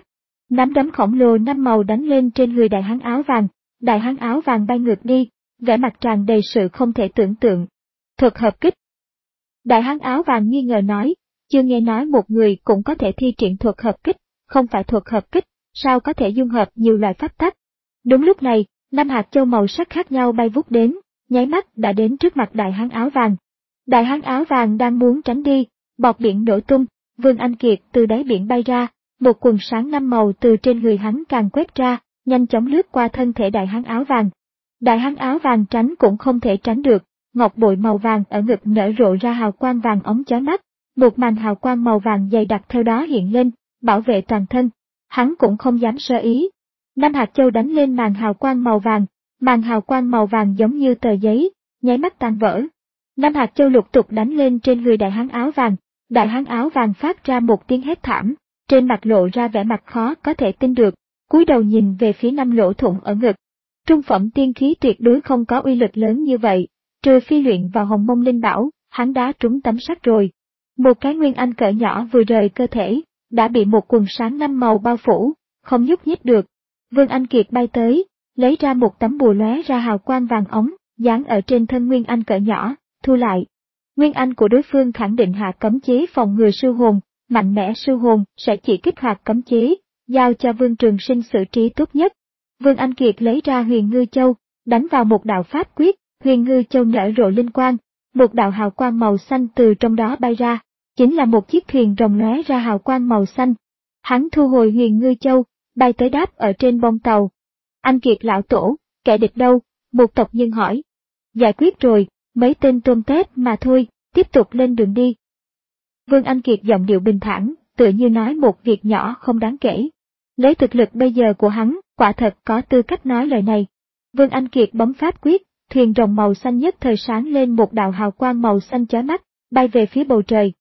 Nắm đấm khổng lồ năm màu đánh lên trên người đại hán áo vàng, đại hán áo vàng bay ngược đi, vẻ mặt tràn đầy sự không thể tưởng tượng. Thuật hợp kích. Đại hán áo vàng nghi ngờ nói, chưa nghe nói một người cũng có thể thi triển thuật hợp kích, không phải thuật hợp kích, sao có thể dung hợp nhiều loại pháp tắc. Đúng lúc này, năm hạt châu màu sắc khác nhau bay vút đến, nháy mắt đã đến trước mặt đại hán áo vàng. Đại hán áo vàng đang muốn tránh đi, bọt biển nổ tung, Vương Anh Kiệt từ đáy biển bay ra, một quần sáng năm màu từ trên người hắn càng quét ra, nhanh chóng lướt qua thân thể đại hán áo vàng. Đại hán áo vàng tránh cũng không thể tránh được, ngọc bội màu vàng ở ngực nở rộ ra hào quang vàng óng chói mắt, một màn hào quang màu vàng dày đặc theo đó hiện lên, bảo vệ toàn thân. Hắn cũng không dám sơ ý. Năm hạt châu đánh lên màn hào quang màu vàng, màn hào quang màu vàng giống như tờ giấy, nháy mắt tan vỡ. Năm hạt châu lục tục đánh lên trên người đại hán áo vàng, đại hán áo vàng phát ra một tiếng hét thảm, trên mặt lộ ra vẻ mặt khó có thể tin được, cúi đầu nhìn về phía năm lỗ thủng ở ngực. Trung phẩm tiên khí tuyệt đối không có uy lực lớn như vậy, trừ phi luyện vào hồng mông linh bảo, hắn đã trúng tấm sắt rồi. Một cái nguyên anh cỡ nhỏ vừa rời cơ thể, đã bị một quần sáng năm màu bao phủ, không nhúc nhích được. Vương Anh Kiệt bay tới, lấy ra một tấm bùa lóe ra hào quang vàng óng, dán ở trên thân nguyên anh cỡ nhỏ, thu lại. Nguyên anh của đối phương khẳng định hạ cấm chế phòng ngừa sư hồn, mạnh mẽ sư hồn sẽ chỉ kích hoạt cấm chế, giao cho Vương Trường Sinh xử trí tốt nhất. Vương Anh Kiệt lấy ra huyền ngư châu, đánh vào một đạo pháp quyết, huyền ngư châu nở rộ linh quang, một đạo hào quang màu xanh từ trong đó bay ra, chính là một chiếc thuyền rồng lóe ra hào quang màu xanh. Hắn thu hồi huyền ngư châu, bay tới đáp ở trên bông tàu. Anh Kiệt lão tổ, kẻ địch đâu? Một tộc nhân hỏi. Giải quyết rồi, mấy tên tôm tép mà thôi, tiếp tục lên đường đi. Vương Anh Kiệt giọng điệu bình thản, tựa như nói một việc nhỏ không đáng kể. Lấy thực lực bây giờ của hắn, quả thật có tư cách nói lời này. Vương Anh Kiệt bấm pháp quyết, thuyền rồng màu xanh nhất thời sáng lên một đạo hào quang màu xanh chói mắt, bay về phía bầu trời.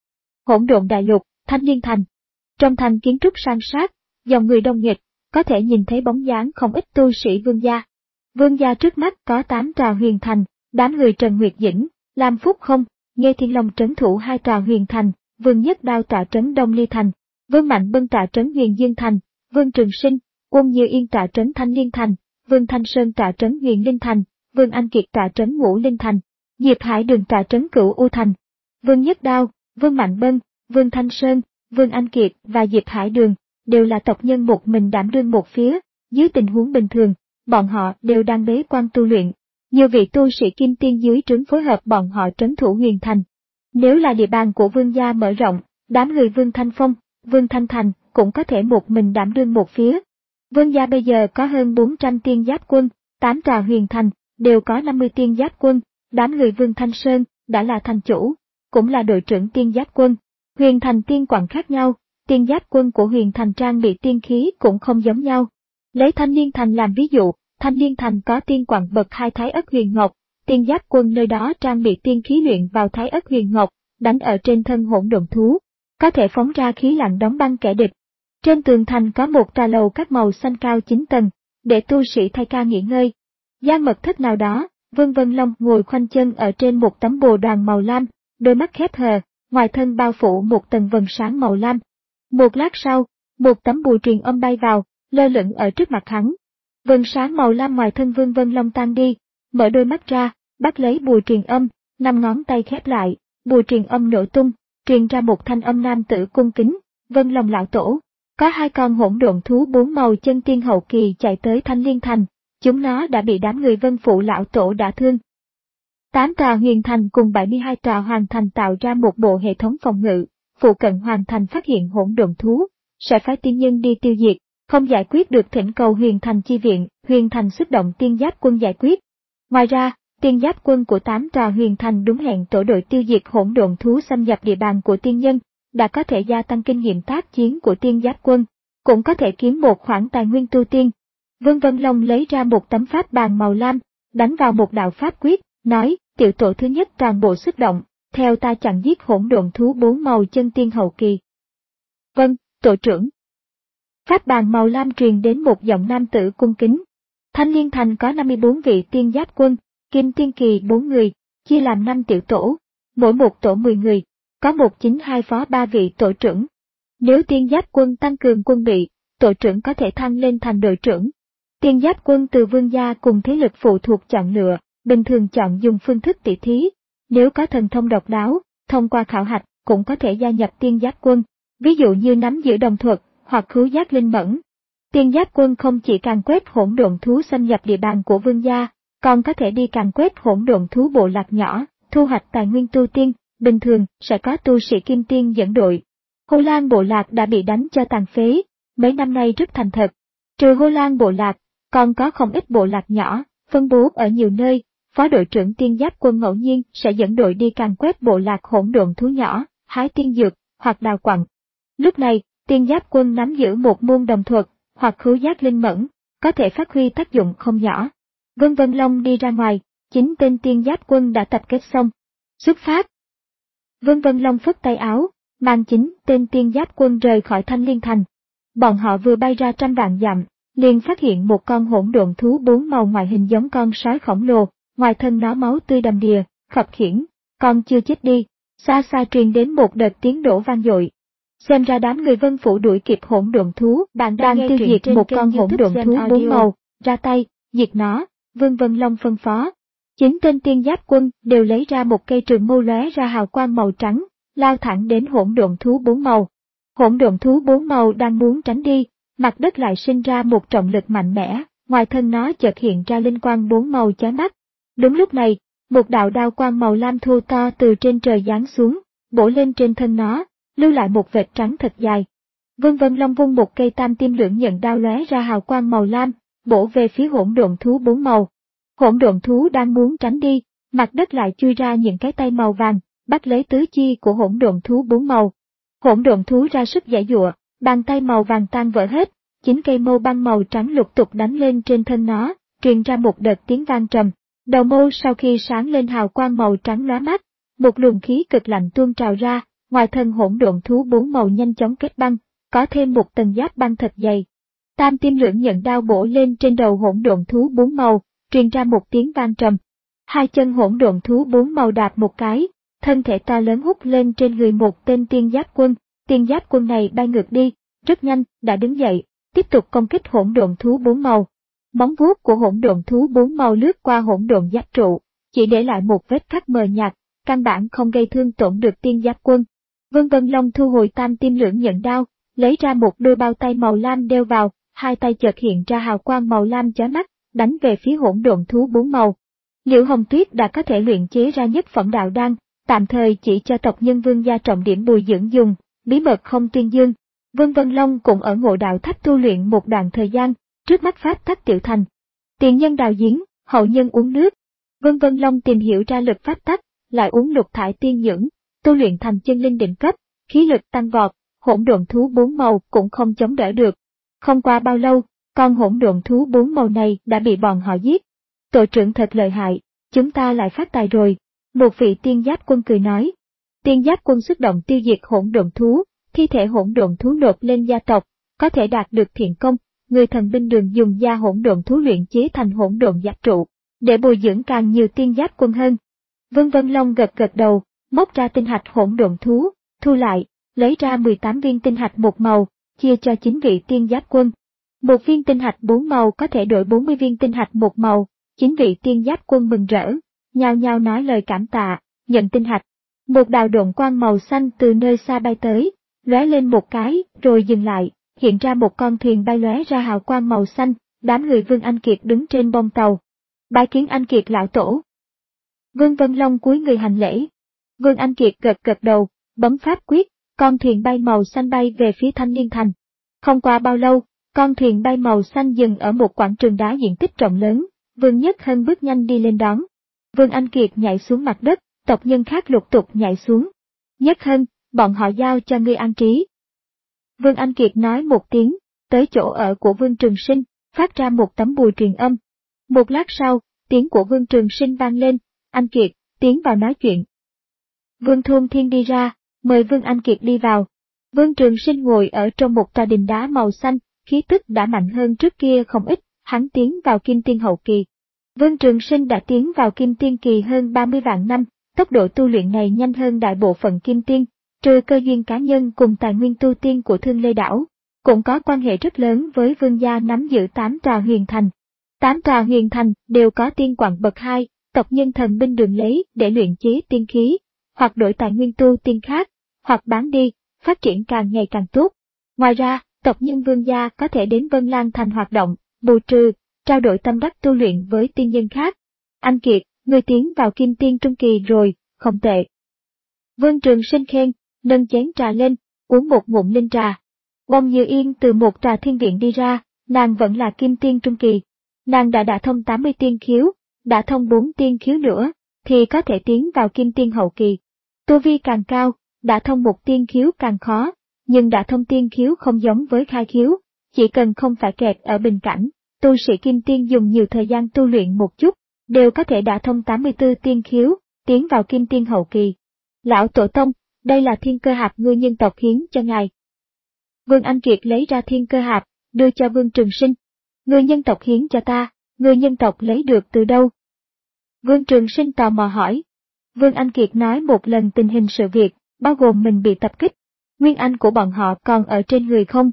Hỗn độn đại lục, Thanh Liên Thành. Trong thành kiến trúc san sát, dòng người đông nghịch, có thể nhìn thấy bóng dáng không ít tu sĩ Vương gia. Vương gia trước mắt có tám tòa huyền thành, đám người Trần Nguyệt Dĩnh, Lam Phúc Không, Nghê Thiên Long trấn thủ hai tòa huyền thành, Vương Nhất Đao tọa trấn Đông Ly Thành, Vương Mạnh Bân tọa trấn Huyền Dương Thành, Vương Trường Sinh, Uông Như Yên tọa trấn Thanh Liên Thành, Vương Thanh Sơn tọa trấn Huyền Linh Thành, Vương Anh Kiệt tọa trấn Ngũ Linh Thành, Diệp Hải Đường tọa trấn Cửu U Thành. Vương Nhất Đao, Vương Mạnh Bân, Vương Thanh Sơn, Vương Anh Kiệt và Diệp Hải Đường đều là tộc nhân một mình đảm đương một phía, dưới tình huống bình thường, bọn họ đều đang bế quan tu luyện. Nhiều vị tu sĩ kim tiên dưới trướng phối hợp bọn họ trấn thủ huyền thành. Nếu là địa bàn của Vương gia mở rộng, đám người Vương Thanh Phong, Vương Thanh Thành cũng có thể một mình đảm đương một phía. Vương gia bây giờ có hơn bốn trăm tiên giáp quân, tám tòa huyền thành, đều có năm mươi tiên giáp quân, đám người Vương Thanh Sơn đã là thành chủ, cũng là đội trưởng tiên giáp quân. Huyền thành tiên quặng khác nhau, tiên giáp quân của huyền thành trang bị tiên khí cũng không giống nhau. Lấy Thanh Liên Thành làm ví dụ, Thanh Liên Thành có tiên quặng bậc hai Thái Ất Huyền Ngọc, tiên giáp quân nơi đó trang bị tiên khí luyện vào Thái Ất Huyền Ngọc, đánh ở trên thân hỗn độn thú, có thể phóng ra khí lạnh đóng băng kẻ địch. Trên tường thành có một tòa lầu các màu xanh cao chín tầng, để tu sĩ thay ca nghỉ ngơi. Gian mật thất nào đó, Vương Vân Long ngồi khoanh chân ở trên một tấm bồ đoàn màu lam, đôi mắt khép hờ, ngoài thân bao phủ một tầng vầng sáng màu lam. Một lát sau, một tấm bùa truyền âm bay vào, lơ lửng ở trước mặt hắn. Vầng sáng màu lam ngoài thân Vương Vân Long tan đi, mở đôi mắt ra, bắt lấy bùa truyền âm, năm ngón tay khép lại, bùa truyền âm nổ tung, truyền ra một thanh âm nam tử cung kính, Vân Long lão tổ. Có hai con hỗn độn thú bốn màu chân tiên hậu kỳ chạy tới Thanh Liên Thành, chúng nó đã bị đám người Vân Phụ lão tổ đả thương. Tám tòa huyền thành cùng bảy mươi hai tòa hoàng thành tạo ra một bộ hệ thống phòng ngự, phụ cận hoàng thành phát hiện hỗn độn thú, sẽ phái tiên nhân đi tiêu diệt, không giải quyết được thỉnh cầu huyền thành chi viện, huyền thành xuất động tiên giáp quân giải quyết. Ngoài ra, tiên giáp quân của tám tòa huyền thành đúng hẹn tổ đội tiêu diệt hỗn độn thú xâm nhập địa bàn của tiên nhân, đã có thể gia tăng kinh nghiệm tác chiến của tiên giáp quân, cũng có thể kiếm một khoản tài nguyên tu tiên. Vương Vân Long lấy ra một tấm pháp bàn màu lam, đánh vào một đạo pháp quyết, nói, tiểu tổ thứ nhất toàn bộ xuất động, theo ta chặn giết hỗn độn thú bốn màu chân tiên hậu kỳ. Vâng, tổ trưởng. Pháp bàn màu lam truyền đến một giọng nam tử cung kính. Thanh Liên Thành có năm mươi bốn vị tiên giáp quân, kim tiên kỳ bốn người, chia làm năm tiểu tổ, mỗi một tổ mười người, có một chính hai phó ba vị tổ trưởng. Nếu tiên giáp quân tăng cường quân bị, tổ trưởng có thể thăng lên thành đội trưởng. Tiên giáp quân từ vương gia cùng thế lực phụ thuộc chọn lựa, bình thường chọn dùng phương thức tỷ thí. Nếu có thần thông độc đáo, thông qua khảo hạch cũng có thể gia nhập tiên giáp quân, ví dụ như nắm giữ đồng thuật hoặc khứu giác linh mẫn. Tiên giáp quân không chỉ càn quét hỗn độn thú xâm nhập địa bàn của vương gia, còn có thể đi càn quét hỗn độn thú bộ lạc nhỏ, thu hoạch tài nguyên tu tiên, bình thường sẽ có tu sĩ kim tiên dẫn đội. Hồ Lan bộ lạc đã bị đánh cho tàn phế, mấy năm nay rất thành thật. Trừ Hồ Lan bộ lạc, còn có không ít bộ lạc nhỏ, phân bố ở nhiều nơi. Phó đội trưởng tiên giáp quân ngẫu nhiên sẽ dẫn đội đi càn quét bộ lạc hỗn độn thú nhỏ, hái tiên dược, hoặc đào quặng. Lúc này, tiên giáp quân nắm giữ một môn đồng thuật, hoặc khứu giác linh mẫn, có thể phát huy tác dụng không nhỏ. Vân Vân Long đi ra ngoài, chín tên tiên giáp quân đã tập kết xong. Xuất phát! Vân Vân Long phất tay áo, mang chín tên tiên giáp quân rời khỏi Thanh Liên Thành. Bọn họ vừa bay ra trăm vạn dặm, liền phát hiện một con hỗn độn thú bốn màu ngoại hình giống con sói khổng lồ, ngoài thân nó máu tươi đầm đìa, khập khiễng, còn chưa chết đi. Xa xa truyền đến một đợt tiếng nổ vang dội. Xem ra đám người Vân Phủ đuổi kịp hỗn độn thú, bạn đang tiêu diệt một con hỗn độn thú bốn màu, ra tay, diệt nó. Vương Vân Long phân phó. Chín tên tiên giáp quân đều lấy ra một cây trường mâu lóe ra hào quang màu trắng, lao thẳng đến hỗn độn thú bốn màu. Hỗn độn thú bốn màu đang muốn tránh đi, mặt đất lại sinh ra một trọng lực mạnh mẽ, ngoài thân nó chợt hiện ra linh quang bốn màu chói mắt. Đúng lúc này, một đạo đao quang màu lam thô to từ trên trời giáng xuống, bổ lên trên thân nó, lưu lại một vệt trắng thật dài. Vương Vân Long vung một cây tam tim lưỡng nhận đao lóe ra hào quang màu lam, bổ về phía hỗn độn thú bốn màu. Hỗn độn thú đang muốn tránh đi, mặt đất lại chui ra những cái tay màu vàng, bắt lấy tứ chi của hỗn độn thú bốn màu. Hỗn độn thú ra sức giãy giụa, bàn tay màu vàng tan vỡ hết, chín cây mâu băng màu trắng lục tục đánh lên trên thân nó, truyền ra một đợt tiếng vang trầm. Đầu mâu sau khi sáng lên hào quang màu trắng lóa mắt, một luồng khí cực lạnh tuôn trào ra, ngoài thân hỗn độn thú bốn màu nhanh chóng kết băng, có thêm một tầng giáp băng thật dày. Tam tim lưỡng nhận đao bổ lên trên đầu hỗn độn thú bốn màu, truyền ra một tiếng vang trầm. Hai chân hỗn độn thú bốn màu đạp một cái, thân thể to lớn hút lên trên người một tên tiên giáp quân. Tiên giáp quân này bay ngược đi, rất nhanh đã đứng dậy, tiếp tục công kích hỗn độn thú bốn màu. Móng vuốt của hỗn độn thú bốn màu lướt qua hỗn độn giáp trụ, chỉ để lại một vết cắt mờ nhạt, căn bản không gây thương tổn được tiên giáp quân. Vương Vân Long thu hồi tam tim lưỡng nhận đao, lấy ra một đôi bao tay màu lam đeo vào, hai tay chợt hiện ra hào quang màu lam chói mắt, đánh về phía hỗn độn thú bốn màu. Liễu Hồng Tuyết đã có thể luyện chế ra nhất phẩm đạo đan, tạm thời chỉ cho tộc nhân Vương gia trọng điểm bồi dưỡng dùng, bí mật không tuyên dương. Vương Vân Long cũng ở Ngộ Đạo Tháp tu luyện một đoạn thời gian, trước mắt pháp tắc tiểu thành. Tiền nhân đào giếng, hậu nhân uống nước. Vương Vân Long tìm hiểu ra lực pháp tắc, lại uống lục thải tiên nhưỡng, tu luyện thành chân linh đỉnh cấp, khí lực tăng vọt, hỗn độn thú bốn màu cũng không chống đỡ được. Không qua bao lâu, con hỗn độn thú bốn màu này đã bị bọn họ giết. Tổ trưởng thật lợi hại, chúng ta lại phát tài rồi. Một vị tiên giáp quân cười nói. Tiên giáp quân xuất động tiêu diệt hỗn độn thú, thi thể hỗn độn thú nộp lên gia tộc, có thể đạt được thiện công. Người thần binh đường dùng da hỗn độn thú luyện chế thành hỗn độn giáp trụ, để bồi dưỡng càng nhiều tiên giáp quân hơn. Vương Vân Long gật gật đầu, móc ra tinh hạch hỗn độn thú, thu lại, lấy ra mười tám viên tinh hạch một màu, chia cho chín vị tiên giáp quân. Một viên tinh hạch bốn màu có thể đổi bốn mươi viên tinh hạch một màu, chín vị tiên giáp quân mừng rỡ, nhao nhao nói lời cảm tạ, nhận tinh hạch. Một đạo độn quang màu xanh từ nơi xa bay tới, lóe lên một cái, rồi dừng lại, hiện ra một con thuyền bay lóe ra hào quang màu xanh, đám người Vương Anh Kiệt đứng trên bông tàu. Bái kiến Anh Kiệt lão tổ. Vương Vân Long cúi người hành lễ. Vương Anh Kiệt gật gật đầu, bấm pháp quyết, con thuyền bay màu xanh bay về phía Thanh Liên Thành. Không qua bao lâu, con thuyền bay màu xanh dừng ở một quảng trường đá diện tích rộng lớn, Vương Nhất Hân bước nhanh đi lên đón. Vương Anh Kiệt nhảy xuống mặt đất, tộc nhân khác lục tục nhảy xuống. Nhất Hân, bọn họ giao cho ngươi an trí. Vương Anh Kiệt nói một tiếng, tới chỗ ở của Vương Trường Sinh, phát ra một tấm bùa truyền âm. Một lát sau, tiếng của Vương Trường Sinh vang lên, Anh Kiệt, tiến vào nói chuyện. Vương Thôn Thiên đi ra, mời Vương Anh Kiệt đi vào. Vương Trường Sinh ngồi ở trong một tòa đình đá màu xanh, khí tức đã mạnh hơn trước kia không ít, hắn tiến vào Kim Tiên hậu kỳ. Vương Trường Sinh đã tiến vào Kim Tiên kỳ hơn ba mươi vạn năm, tốc độ tu luyện này nhanh hơn đại bộ phận Kim Tiên, trừ cơ duyên cá nhân cùng tài nguyên tu tiên của Thương Lê Đảo. cũng có quan hệ rất lớn với vương gia nắm giữ tám tòa huyền thành. Tám tòa huyền thành đều có tiên quặng bậc hai, tộc nhân thần binh đường lấy để luyện chế tiên khí, hoặc đổi tài nguyên tu tiên khác, hoặc bán đi, phát triển càng ngày càng tốt. Ngoài ra, tộc nhân vương gia có thể đến Vân Lan Thành hoạt động, bù trừ, trao đổi tâm đắc tu luyện với tiên nhân khác. Anh Kiệt, người tiến vào kim tiên trung kỳ rồi, không tệ. Vương Trường Sinh khen, nâng chén trà lên, uống một ngụm linh trà. Bông Như Yên từ một trà thiên viện đi ra, nàng vẫn là kim tiên trung kỳ. Nàng đã đả thông tám mươi tiên khiếu, đã thông bốn tiên khiếu nữa, thì có thể tiến vào kim tiên hậu kỳ. Tu vi càng cao, đả thông một tiên khiếu càng khó, nhưng đả thông tiên khiếu không giống với khai khiếu, chỉ cần không phải kẹt ở bình cảnh, tu sĩ kim tiên dùng nhiều thời gian tu luyện một chút, đều có thể đả thông tám mươi tư tiên khiếu, tiến vào kim tiên hậu kỳ. Lão Tổ Tông, đây là thiên cơ hạp ngươi nhân tộc hiến cho ngài. Vương Anh Kiệt lấy ra thiên cơ hạp, đưa cho Vương Trường Sinh. Ngươi nhân tộc hiến cho ta, ngươi nhân tộc lấy được từ đâu? Vương Trường Sinh tò mò hỏi. Vương Anh Kiệt nói một lần tình hình sự việc, bao gồm mình bị tập kích. Nguyên anh của bọn họ còn ở trên người không?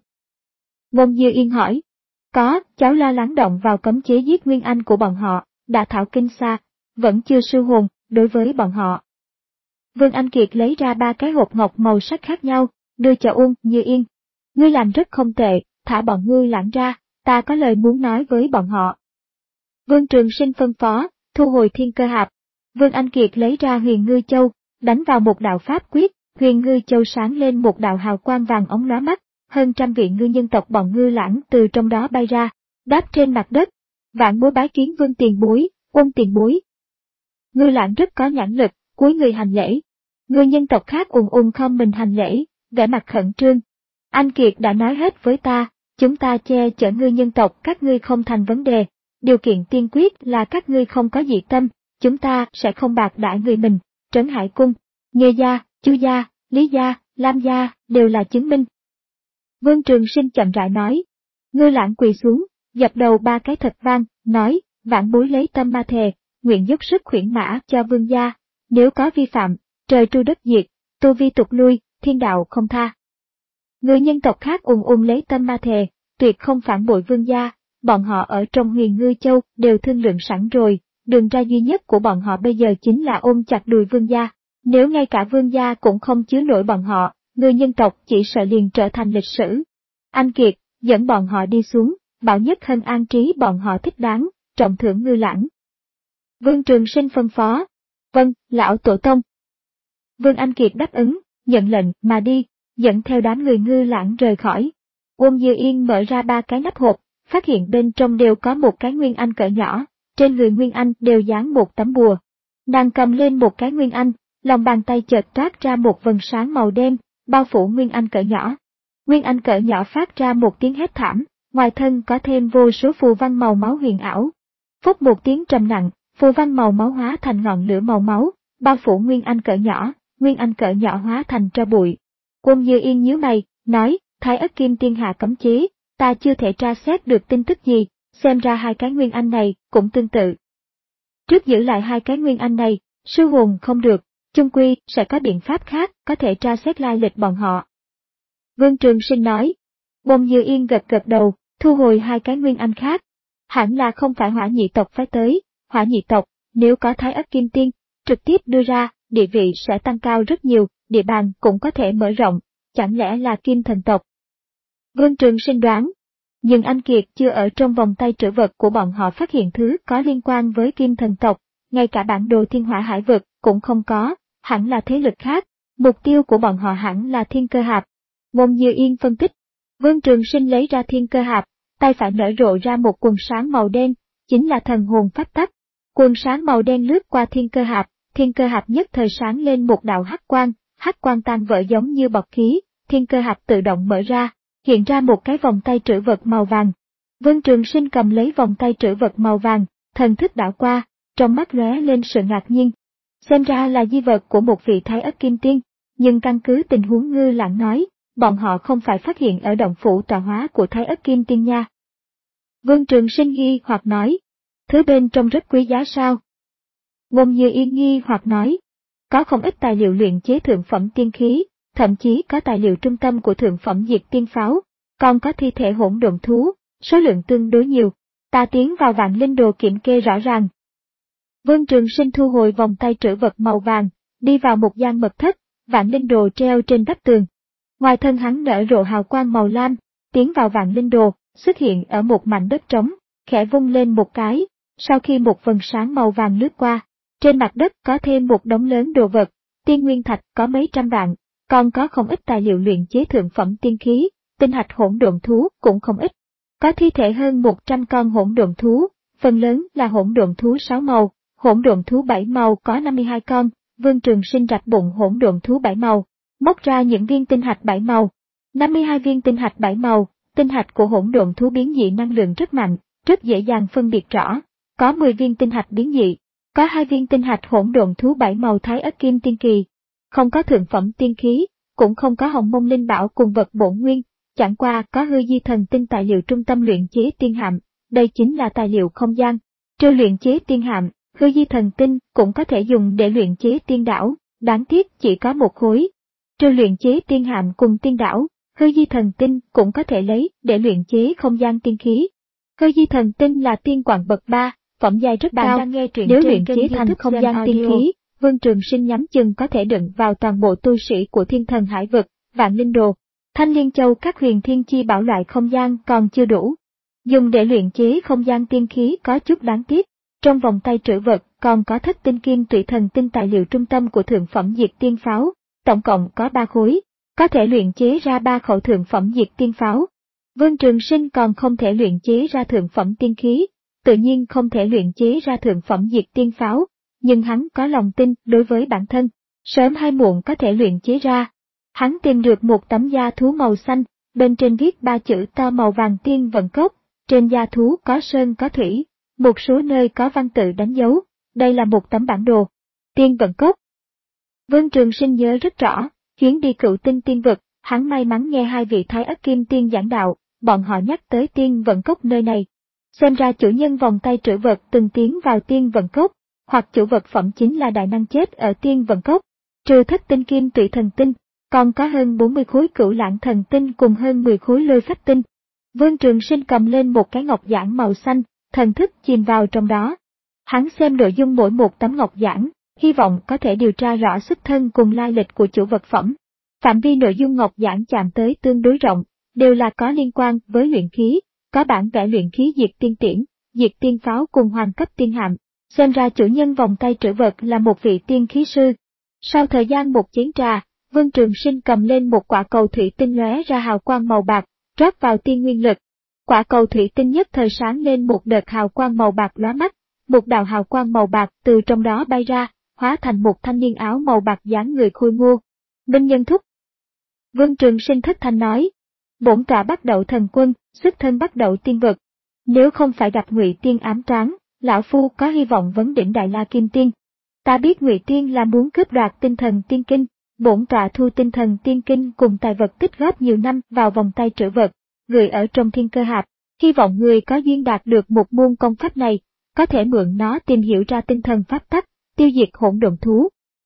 Ngôn Diêu Yên hỏi. Có, cháu lo lắng động vào cấm chế giết nguyên anh của bọn họ, đã thảo kinh xa, vẫn chưa siêu hồn, đối với bọn họ. Vương Anh Kiệt lấy ra ba cái hộp ngọc màu sắc khác nhau, đưa cho Uông Như Yên. Ngươi làm rất không tệ, thả bọn ngươi lãng ra, ta có lời muốn nói với bọn họ. Vương Trường Sinh phân phó, thu hồi thiên cơ hạp. Vương Anh Kiệt lấy ra huyền ngư châu, đánh vào một đạo pháp quyết, huyền ngư châu sáng lên một đạo hào quang vàng óng lóa mắt, hơn trăm vị ngư nhân tộc bọn ngư lãng từ trong đó bay ra, đáp trên mặt đất. Vạn bối bái kiến Vương tiền bối, Uông tiền bối. Ngư lãng rất có nhãn lực, cúi người hành lễ. Ngư nhân tộc khác ùn ùn không mình hành lễ, vẻ mặt khẩn trương. Anh Kiệt đã nói hết với ta, chúng ta che chở ngư nhân tộc các ngươi không thành vấn đề, điều kiện tiên quyết là các ngươi không có dị tâm, chúng ta sẽ không bạc đãi người mình. Trấn Hải Cung, Nghê Gia, Chu Gia, Lý Gia, Lam Gia đều là chứng minh. Vương Trường Sinh chậm rãi nói. Ngư lãng quỳ xuống, dập đầu ba cái thật vang, nói, vãn bối lấy tâm ma thề, nguyện dốc sức khuyển mã cho vương gia, nếu có vi phạm, trời tru đất diệt, tu vi tục lui, thiên đạo không tha. Người nhân tộc khác ùn ùn lấy tâm ma thề, tuyệt không phản bội vương gia, bọn họ ở trong Huyền Ngư Châu đều thương lượng sẵn rồi, đường ra duy nhất của bọn họ bây giờ chính là ôm chặt đùi vương gia, nếu ngay cả vương gia cũng không chứa nổi bọn họ, người nhân tộc chỉ sợ liền trở thành lịch sử. Anh Kiệt, dẫn bọn họ đi xuống, bảo Nhất Hân an trí bọn họ thích đáng, trọng thưởng Ngư lãng. Vương Trường Sinh phân phó. Vâng, lão tổ tông. Vương Anh Kiệt đáp ứng, nhận lệnh mà đi, dẫn theo đám người Ngư lãng rời khỏi. Uông Như Yên mở ra ba cái nắp hộp, phát hiện bên trong đều có một cái nguyên anh cỡ nhỏ, trên người nguyên anh đều dán một tấm bùa. Nàng cầm lên một cái nguyên anh, lòng bàn tay chợt toát ra một vầng sáng màu đen, bao phủ nguyên anh cỡ nhỏ. Nguyên anh cỡ nhỏ phát ra một tiếng hét thảm, ngoài thân có thêm vô số phù văn màu máu huyền ảo. Phúc một tiếng trầm nặng, phù văn màu máu hóa thành ngọn lửa màu máu, bao phủ nguyên anh cỡ nhỏ, nguyên anh cỡ nhỏ hóa thành tro bụi. Uông Như Yên nhíu mày, nói, Thái Ất Kim Tiên hạ cấm chế, ta chưa thể tra xét được tin tức gì, xem ra hai cái nguyên anh này cũng tương tự. Trước giữ lại hai cái nguyên anh này, sư hồn không được, chung quy sẽ có biện pháp khác có thể tra xét lai lịch bọn họ. Vương Trường Sinh nói. Bông Như Yên gật gật đầu, thu hồi hai cái nguyên anh khác. Hẳn là không phải hỏa nhị tộc phải tới, hỏa nhị tộc, nếu có Thái Ất Kim Tiên, trực tiếp đưa ra, địa vị sẽ tăng cao rất nhiều, địa bàn cũng có thể mở rộng, chẳng lẽ là Kim Thần tộc? Vương Trường Sinh đoán. Nhưng anh Kiệt chưa ở trong vòng tay trữ vật của bọn họ phát hiện thứ có liên quan với Kim Thần tộc, ngay cả bản đồ thiên hỏa hải vực cũng không có, hẳn là thế lực khác, mục tiêu của bọn họ hẳn là thiên cơ hạp. Ngôn Như Yên phân tích. Vương Trường Sinh lấy ra thiên cơ hạp, tay phải nở rộ ra một quần sáng màu đen, chính là thần hồn pháp tắc. Quần sáng màu đen lướt qua thiên cơ hạp, thiên cơ hạp nhất thời sáng lên một đạo hắc quang, hắc quang tan vỡ giống như bọt khí, thiên cơ hạp tự động mở ra, hiện ra một cái vòng tay trữ vật màu vàng. Vương Trường Sinh cầm lấy vòng tay trữ vật màu vàng, thần thức đảo qua, trong mắt lóe lên sự ngạc nhiên. Xem ra là di vật của một vị Thái Ất Kim Tiên, nhưng căn cứ tình huống Ngư lãng nói, bọn họ không phải phát hiện ở động phủ tọa hóa của Thái Ất Kim Tiên nha. Vương Trường Sinh nghi hoặc nói, thứ bên trong rất quý giá sao? Ngôn Như Yên nghi hoặc nói, có không ít tài liệu luyện chế thượng phẩm tiên khí, thậm chí có tài liệu trung tâm của thượng phẩm diệt tiên pháo, còn có thi thể hỗn độn thú, số lượng tương đối nhiều. Ta tiến vào vạn linh đồ kiểm kê rõ ràng. Vương Trường Sinh thu hồi vòng tay trữ vật màu vàng, đi vào một gian mật thất, vạn linh đồ treo trên vách tường. Ngoài thân hắn nở rộ hào quang màu lam, tiến vào vạn linh đồ, xuất hiện ở một mảnh đất trống, khẽ vung lên một cái, sau khi một phần sáng màu vàng lướt qua, trên mặt đất có thêm một đống lớn đồ vật, tiên nguyên thạch có mấy trăm vạn, còn có không ít tài liệu luyện chế thượng phẩm tiên khí, tinh hạch hỗn độn thú cũng không ít. Có thi thể hơn một trăm con hỗn độn thú, phần lớn là hỗn độn thú sáu màu, hỗn độn thú bảy màu có năm mươi hai con. Vương Trường Sinh rạch bụng hỗn độn thú bảy màu, móc ra những viên tinh hạch bảy màu. năm mươi hai viên tinh hạch bảy màu, tinh hạch của hỗn độn thú biến dị năng lượng rất mạnh, rất dễ dàng phân biệt rõ. Có mười viên tinh hạch biến dị, có hai viên tinh hạch hỗn độn thú bảy màu thái ất kim tiên kỳ. Không có thượng phẩm tiên khí, cũng không có hồng mông linh bảo cùng vật bổn nguyên, chẳng qua có hư di thần tinh tài liệu trung tâm luyện chế tiên hạm, đây chính là tài liệu không gian. Trừ luyện chế tiên hạm, hư di thần tinh cũng có thể dùng để luyện chế tiên đảo, đáng tiếc chỉ có một khối. Trừ luyện chế tiên hạm cùng tiên đảo, hư di thần tinh cũng có thể lấy để luyện chế không gian tiên khí. Hư di thần tinh là tiên quạng bậc ba, phẩm giai rất cao. Đang nghe truyện nếu luyện chế thành không gian tiên khí, Vương Trường Sinh nhắm chừng có thể đựng vào toàn bộ tu sĩ của Thiên Thần Hải Vực, Vạn Linh Đồ, Thanh Liên Châu các huyền thiên chi bảo loại không gian còn chưa đủ. Dùng để luyện chế không gian tiên khí có chút đáng tiếc. Trong vòng tay trữ vật còn có thất tinh kim tụy thần tinh tài liệu trung tâm của thượng phẩm diệt tiên pháo, tổng cộng có ba khối, có thể luyện chế ra ba khẩu thượng phẩm diệt tiên pháo. Vương Trường Sinh còn không thể luyện chế ra thượng phẩm tiên khí, tự nhiên không thể luyện chế ra thượng phẩm diệt tiên pháo, nhưng hắn có lòng tin đối với bản thân, sớm hay muộn có thể luyện chế ra. Hắn tìm được một tấm da thú màu xanh, bên trên viết ba chữ to màu vàng tiên vận cốc, trên da thú có sơn có thủy. Một số nơi có văn tự đánh dấu, đây là một tấm bản đồ. Tiên vận cốc. Vương Trường Sinh nhớ rất rõ, chuyến đi cựu tinh tiên vực, hắn may mắn nghe hai vị thái ất kim tiên giảng đạo, bọn họ nhắc tới tiên vận cốc nơi này. Xem ra chủ nhân vòng tay trữ vật từng tiến vào tiên vận cốc, hoặc chủ vật phẩm chính là đại năng chết ở tiên vận cốc. Trừ thất tinh kim tụy thần tinh, còn có hơn bốn mươi khối cửu lãng thần tinh cùng hơn mười khối lôi phách tinh. Vương Trường Sinh cầm lên một cái ngọc giản màu xanh, thần thức chìm vào trong đó. Hắn xem nội dung mỗi một tấm ngọc giản, hy vọng có thể điều tra rõ xuất thân cùng lai lịch của chủ vật phẩm. Phạm vi nội dung ngọc giản chạm tới tương đối rộng, đều là có liên quan với luyện khí, có bản vẽ luyện khí diệt tiên tiễn, diệt tiên pháo cùng hoàng cấp tiên hạm. Xem ra chủ nhân vòng tay trữ vật là một vị tiên khí sư. Sau thời gian một chén trà, Vương Trường Sinh cầm lên một quả cầu thủy tinh lóe ra hào quang màu bạc, rót vào tiên nguyên lực. Quả cầu thủy tinh nhất thời sáng lên một đợt hào quang màu bạc lóa mắt, một đạo hào quang màu bạc từ trong đó bay ra, hóa thành một thanh niên áo màu bạc dáng người khôi ngô. Minh Nhân Thúc. Vương Trường Sinh thất thanh nói, bổn tọa bắt đầu thần quân, xuất thân bắt đầu tiên vực. Nếu không phải gặp Ngụy Tiên ám toán, lão phu có hy vọng vấn đỉnh Đại La Kim Tiên. Ta biết Ngụy Tiên là muốn cướp đoạt tinh thần tiên kinh, bổn tọa thu tinh thần tiên kinh cùng tài vật tích góp nhiều năm vào vòng tay trữ vật, gửi ở trong thiên cơ hạp, hy vọng người có duyên đạt được một môn công pháp này, có thể mượn nó tìm hiểu ra tinh thần pháp tắc, tiêu diệt hỗn độn thú.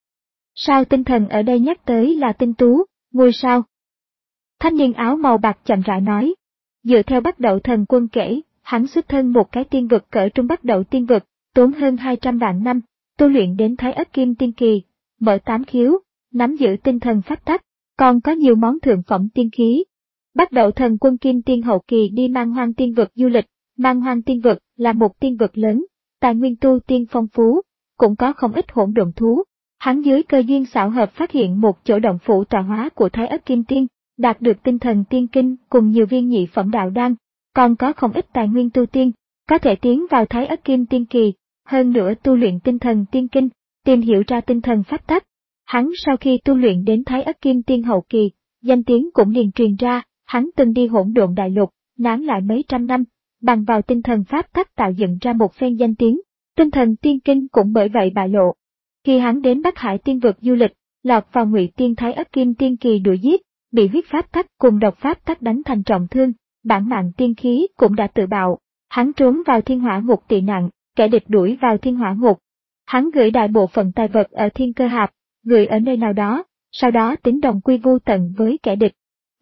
Sao tinh thần ở đây nhắc tới là tinh tú, ngôi sao? Thanh niên áo màu bạc chậm rãi nói, dựa theo bắt đầu thần quân kể, hắn xuất thân một cái tiên vực cỡ trung bắt đầu tiên vực, tốn hơn hai trăm vạn năm, tu luyện đến thái ất kim tiên kỳ, mở tám khiếu, nắm giữ tinh thần pháp tắc, còn có nhiều món thượng phẩm tiên khí. Bắt đầu thần quân kim tiên hậu kỳ đi mang hoang tiên vực du lịch, mang hoang tiên vực là một tiên vực lớn, tài nguyên tu tiên phong phú, cũng có không ít hỗn độn thú. Hắn dưới cơ duyên xảo hợp phát hiện một chỗ động phủ tọa hóa của thái ất kim tiên, đạt được tinh thần tiên kinh cùng nhiều viên nhị phẩm đạo đan, còn có không ít tài nguyên tu tiên, có thể tiến vào thái ất kim tiên kỳ, hơn nữa tu luyện tinh thần tiên kinh, tìm hiểu ra tinh thần pháp tắc. Hắn sau khi tu luyện đến thái ất kim tiên hậu kỳ, danh tiếng cũng liền truyền ra, hắn từng đi hỗn độn đại lục, nán lại mấy trăm năm, bằng vào tinh thần pháp tắc tạo dựng ra một phen danh tiếng, tinh thần tiên kinh cũng bởi vậy bại lộ. Khi hắn đến Bắc Hải tiên vực du lịch, lọt vào Ngụy Tiên thái ất kim tiên kỳ đuổi giết, bị huyết pháp tắc cùng độc pháp tắc đánh thành trọng thương, bản mạng tiên khí cũng đã tự bạo, hắn trốn vào thiên hỏa ngục tị nạn, kẻ địch đuổi vào thiên hỏa ngục. Hắn gửi đại bộ phận tài vật ở thiên cơ hạp, gửi ở nơi nào đó, sau đó tính đồng quy vu tận với kẻ địch.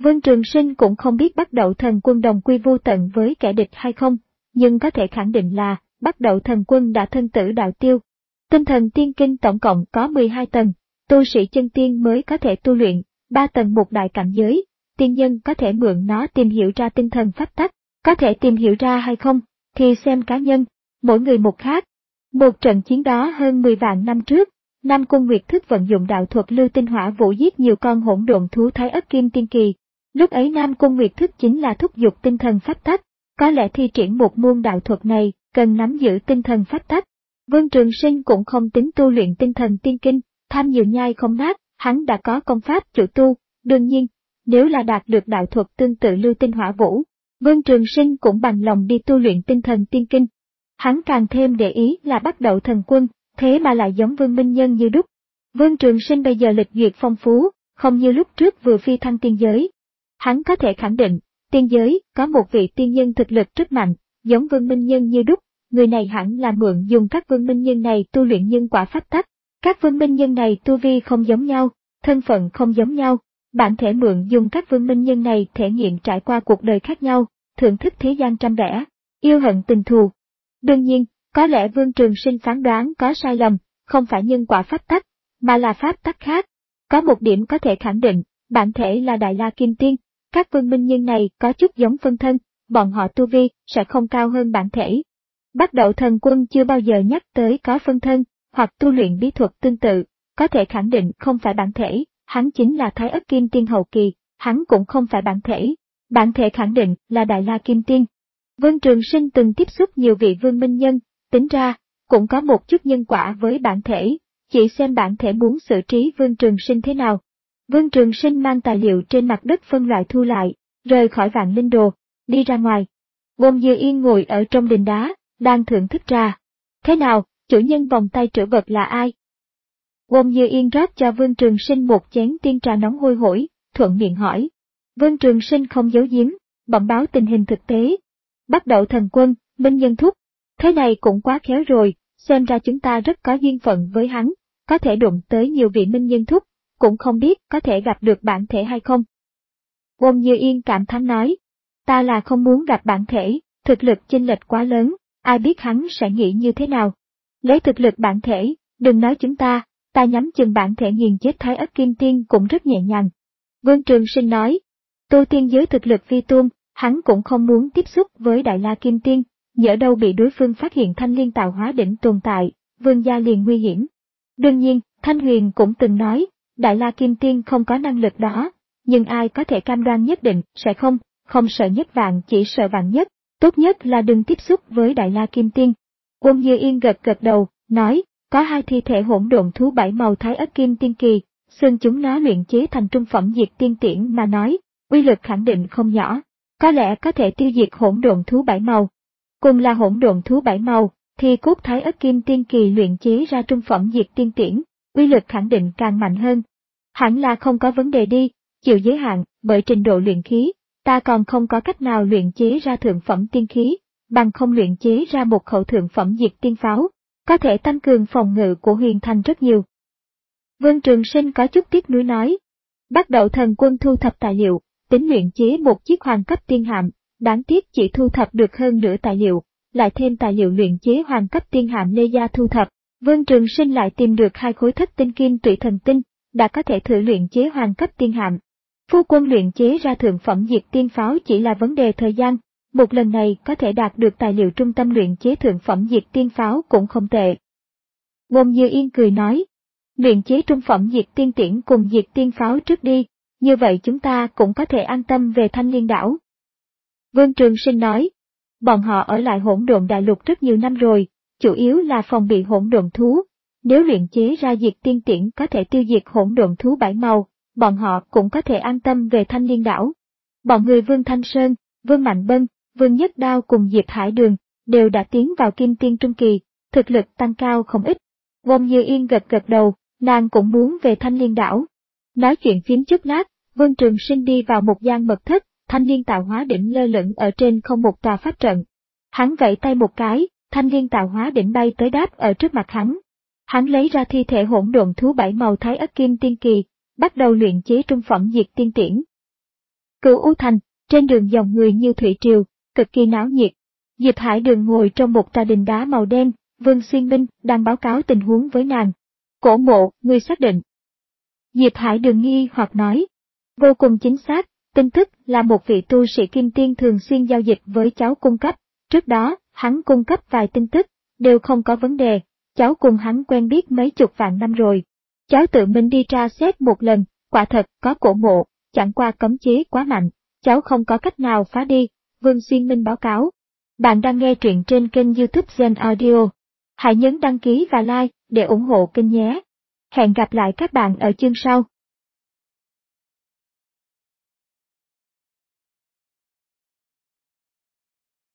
Vương Trường Sinh cũng không biết Bắc Đậu Thần Quân đồng quy vô tận với kẻ địch hay không, nhưng có thể khẳng định là Bắc Đậu Thần Quân đã thân tử đạo tiêu. Tinh thần tiên kinh tổng cộng có mười hai tầng, tu sĩ chân tiên mới có thể tu luyện, ba tầng một đại cảnh giới, tiên nhân có thể mượn nó tìm hiểu ra tinh thần pháp tắc, có thể tìm hiểu ra hay không, thì xem cá nhân, mỗi người một khác. Một trận chiến đó hơn mười vạn năm trước, Nam Cung Nguyệt Thức vận dụng đạo thuật lưu tinh hỏa vũ giết nhiều con hỗn độn thú Thái Ất Kim Tiên Kỳ. Lúc ấy Nam Cung Nguyệt Thức chính là thúc giục tinh thần pháp tắc, có lẽ thi triển một môn đạo thuật này, cần nắm giữ tinh thần pháp tắc. Vương Trường Sinh cũng không tính tu luyện tinh thần tiên kinh, tham nhiều nhai không nát, hắn đã có công pháp chủ tu, đương nhiên, nếu là đạt được đạo thuật tương tự lưu tinh hỏa vũ, Vương Trường Sinh cũng bằng lòng đi tu luyện tinh thần tiên kinh. Hắn càng thêm để ý là Bắc Đậu Thần Quân, thế mà lại giống Vương Minh Nhân như đúc. Vương Trường Sinh bây giờ lịch duyệt phong phú, không như lúc trước vừa phi thăng tiên giới. Hắn có thể khẳng định, tiên giới có một vị tiên nhân thực lực rất mạnh, giống Vương Minh Nhân như đúc, người này hẳn là mượn dùng các Vương Minh Nhân này tu luyện nhân quả pháp tắc. Các Vương Minh Nhân này tu vi không giống nhau, thân phận không giống nhau, bản thể mượn dùng các Vương Minh Nhân này thể nghiệm trải qua cuộc đời khác nhau, thưởng thức thế gian trăm vẻ, yêu hận tình thù. Đương nhiên, có lẽ Vương Trường Sinh phán đoán có sai lầm, không phải nhân quả pháp tắc, mà là pháp tắc khác. Có một điểm có thể khẳng định, bản thể là Đại La Kim Tiên, các Vương Minh Nhân này có chút giống phân thân, bọn họ tu vi sẽ không cao hơn bản thể. Bắc Đậu Thần Quân chưa bao giờ nhắc tới có phân thân, hoặc tu luyện bí thuật tương tự, có thể khẳng định không phải bản thể, hắn chính là Thái Ất Kim Tiên hậu kỳ, hắn cũng không phải bản thể, bản thể khẳng định là Đại La Kim Tiên. Vương Trường Sinh từng tiếp xúc nhiều vị Vương Minh Nhân, tính ra, cũng có một chút nhân quả với bản thể, chỉ xem bản thể muốn xử trí Vương Trường Sinh thế nào. Vương Trường Sinh mang tài liệu trên mặt đất phân loại thu lại, rời khỏi Vạn Linh Đồ, đi ra ngoài. Bôn Dư Yên ngồi ở trong đình đá, đang thưởng thức trà. Thế nào, chủ nhân vòng tay trữ vật là ai? Bôn Dư Yên rót cho Vương Trường Sinh một chén tiên trà nóng hôi hổi, thuận miệng hỏi. Vương Trường Sinh không giấu giếm, bẩm báo tình hình thực tế. Bắc Đậu Thần Quân, Minh Nhân thúc. Thế này cũng quá khéo rồi, xem ra chúng ta rất có duyên phận với hắn, có thể đụng tới nhiều vị Minh Nhân thúc, cũng không biết có thể gặp được bản thể hay không. Bôn Dư Yên cảm thán nói, ta là không muốn gặp bản thể, thực lực chênh lệch quá lớn, ai biết hắn sẽ nghĩ như thế nào. Lấy thực lực bản thể, đừng nói chúng ta, ta nhắm chừng bản thể nghiền chết Thái Ất Kim Tiên cũng rất nhẹ nhàng. Vương Trường Sinh nói, tu tiên giới thực lực phi tôn, hắn cũng không muốn tiếp xúc với Đại La Kim Tiên, nhỡ đâu bị đối phương phát hiện Thanh Liên Tạo Hóa Đỉnh tồn tại, vương gia liền nguy hiểm. Đương nhiên, Thanh Huyền cũng từng nói, Đại La Kim Tiên không có năng lực đó, nhưng ai có thể cam đoan nhất định sẽ không, không sợ nhất vạn chỉ sợ vạn nhất, tốt nhất là đừng tiếp xúc với Đại La Kim Tiên. Bôn Dư Yên gật gật đầu, nói, có hai thi thể hỗn độn thú bảy màu Thái Ất Kim Tiên Kỳ, xương chúng nó luyện chế thành trung phẩm diệt tiên tiễn mà nói, uy lực khẳng định không nhỏ, có lẽ có thể tiêu diệt hỗn độn thú bảy màu. Cùng là hỗn độn thú bảy màu, thì cốt Thái Ất Kim Tiên Kỳ luyện chế ra trung phẩm diệt tiên tiễn, uy lực khẳng định càng mạnh hơn. Hẳn là không có vấn đề đi, chịu giới hạn, bởi trình độ luyện khí, ta còn không có cách nào luyện chế ra thượng phẩm tiên khí, bằng không luyện chế ra một khẩu thượng phẩm diệt tiên pháo, có thể tăng cường phòng ngự của Huyền Thành rất nhiều. Vương Trường Sinh có chút tiếc nuối nói, Bắc Đậu Thần Quân thu thập tài liệu, tính luyện chế một chiếc hoàng cấp tiên hạm, đáng tiếc chỉ thu thập được hơn nửa tài liệu, lại thêm tài liệu luyện chế hoàng cấp tiên hạm Lê Gia thu thập, Vương Trường Sinh lại tìm được hai khối thất tinh kim tụy thần tinh, đã có thể thử luyện chế hoàng cấp tiên hạm. Phu quân luyện chế ra thượng phẩm diệt tiên pháo chỉ là vấn đề thời gian, một lần này có thể đạt được tài liệu trung tâm luyện chế thượng phẩm diệt tiên pháo cũng không tệ. Bôn Dư Yên cười nói, luyện chế trung phẩm diệt tiên tiễn cùng diệt tiên pháo trước đi, như vậy chúng ta cũng có thể an tâm về Thanh Liên đảo. Vương Trường Sinh nói, bọn họ ở lại hỗn độn đại lục rất nhiều năm rồi, chủ yếu là phòng bị hỗn độn thú, nếu luyện chế ra diệt tiên tiễn có thể tiêu diệt hỗn độn thú bảy màu, bọn họ cũng có thể an tâm về Thanh Liên đảo. Bọn người Vương Thanh Sơn, Vương Mạnh Bân, Vương Nhất Đao cùng Diệp Hải Đường, đều đã tiến vào Kim Tiên Trung Kỳ, thực lực tăng cao không ít. Bôn Dư Yên gật gật đầu, nàng cũng muốn về Thanh Liên đảo. Nói chuyện phím chút lát, Vương Trường Sinh đi vào một gian mật thất, Thanh Liên Tạo Hóa Đỉnh lơ lửng ở trên không một tòa pháp trận. Hắn vẫy tay một cái, Thanh Liên Tạo Hóa Đỉnh bay tới đáp ở trước mặt hắn. Hắn lấy ra thi thể hỗn độn thú bảy màu Thái Ất Kim Tiên Kỳ, bắt đầu luyện chế trung phẩm diệt tiên tiễn. Cửu U Thành, trên đường dòng người như thủy triều, cực kỳ náo nhiệt. Diệp Hải Đường ngồi trong một tòa đình đá màu đen, Vương Xuyên Minh đang báo cáo tình huống với nàng. Cổ Mộ, ngươi xác định. Diệp Hải Đường nghi hoặc nói. Vô cùng chính xác, tin tức là một vị tu sĩ kim tiên thường xuyên giao dịch với cháu cung cấp. Trước đó, hắn cung cấp vài tin tức, đều không có vấn đề. Cháu cùng hắn quen biết mấy chục vạn năm rồi. Cháu tự mình đi tra xét một lần, quả thật có cổ mộ, chẳng qua cấm chế quá mạnh, cháu không có cách nào phá đi, Vương Xuyên Minh báo cáo. Bạn đang nghe truyện trên kênh YouTube Gen Audio. Hãy nhấn đăng ký và like để ủng hộ kênh nhé. Hẹn gặp lại các bạn ở chương sau.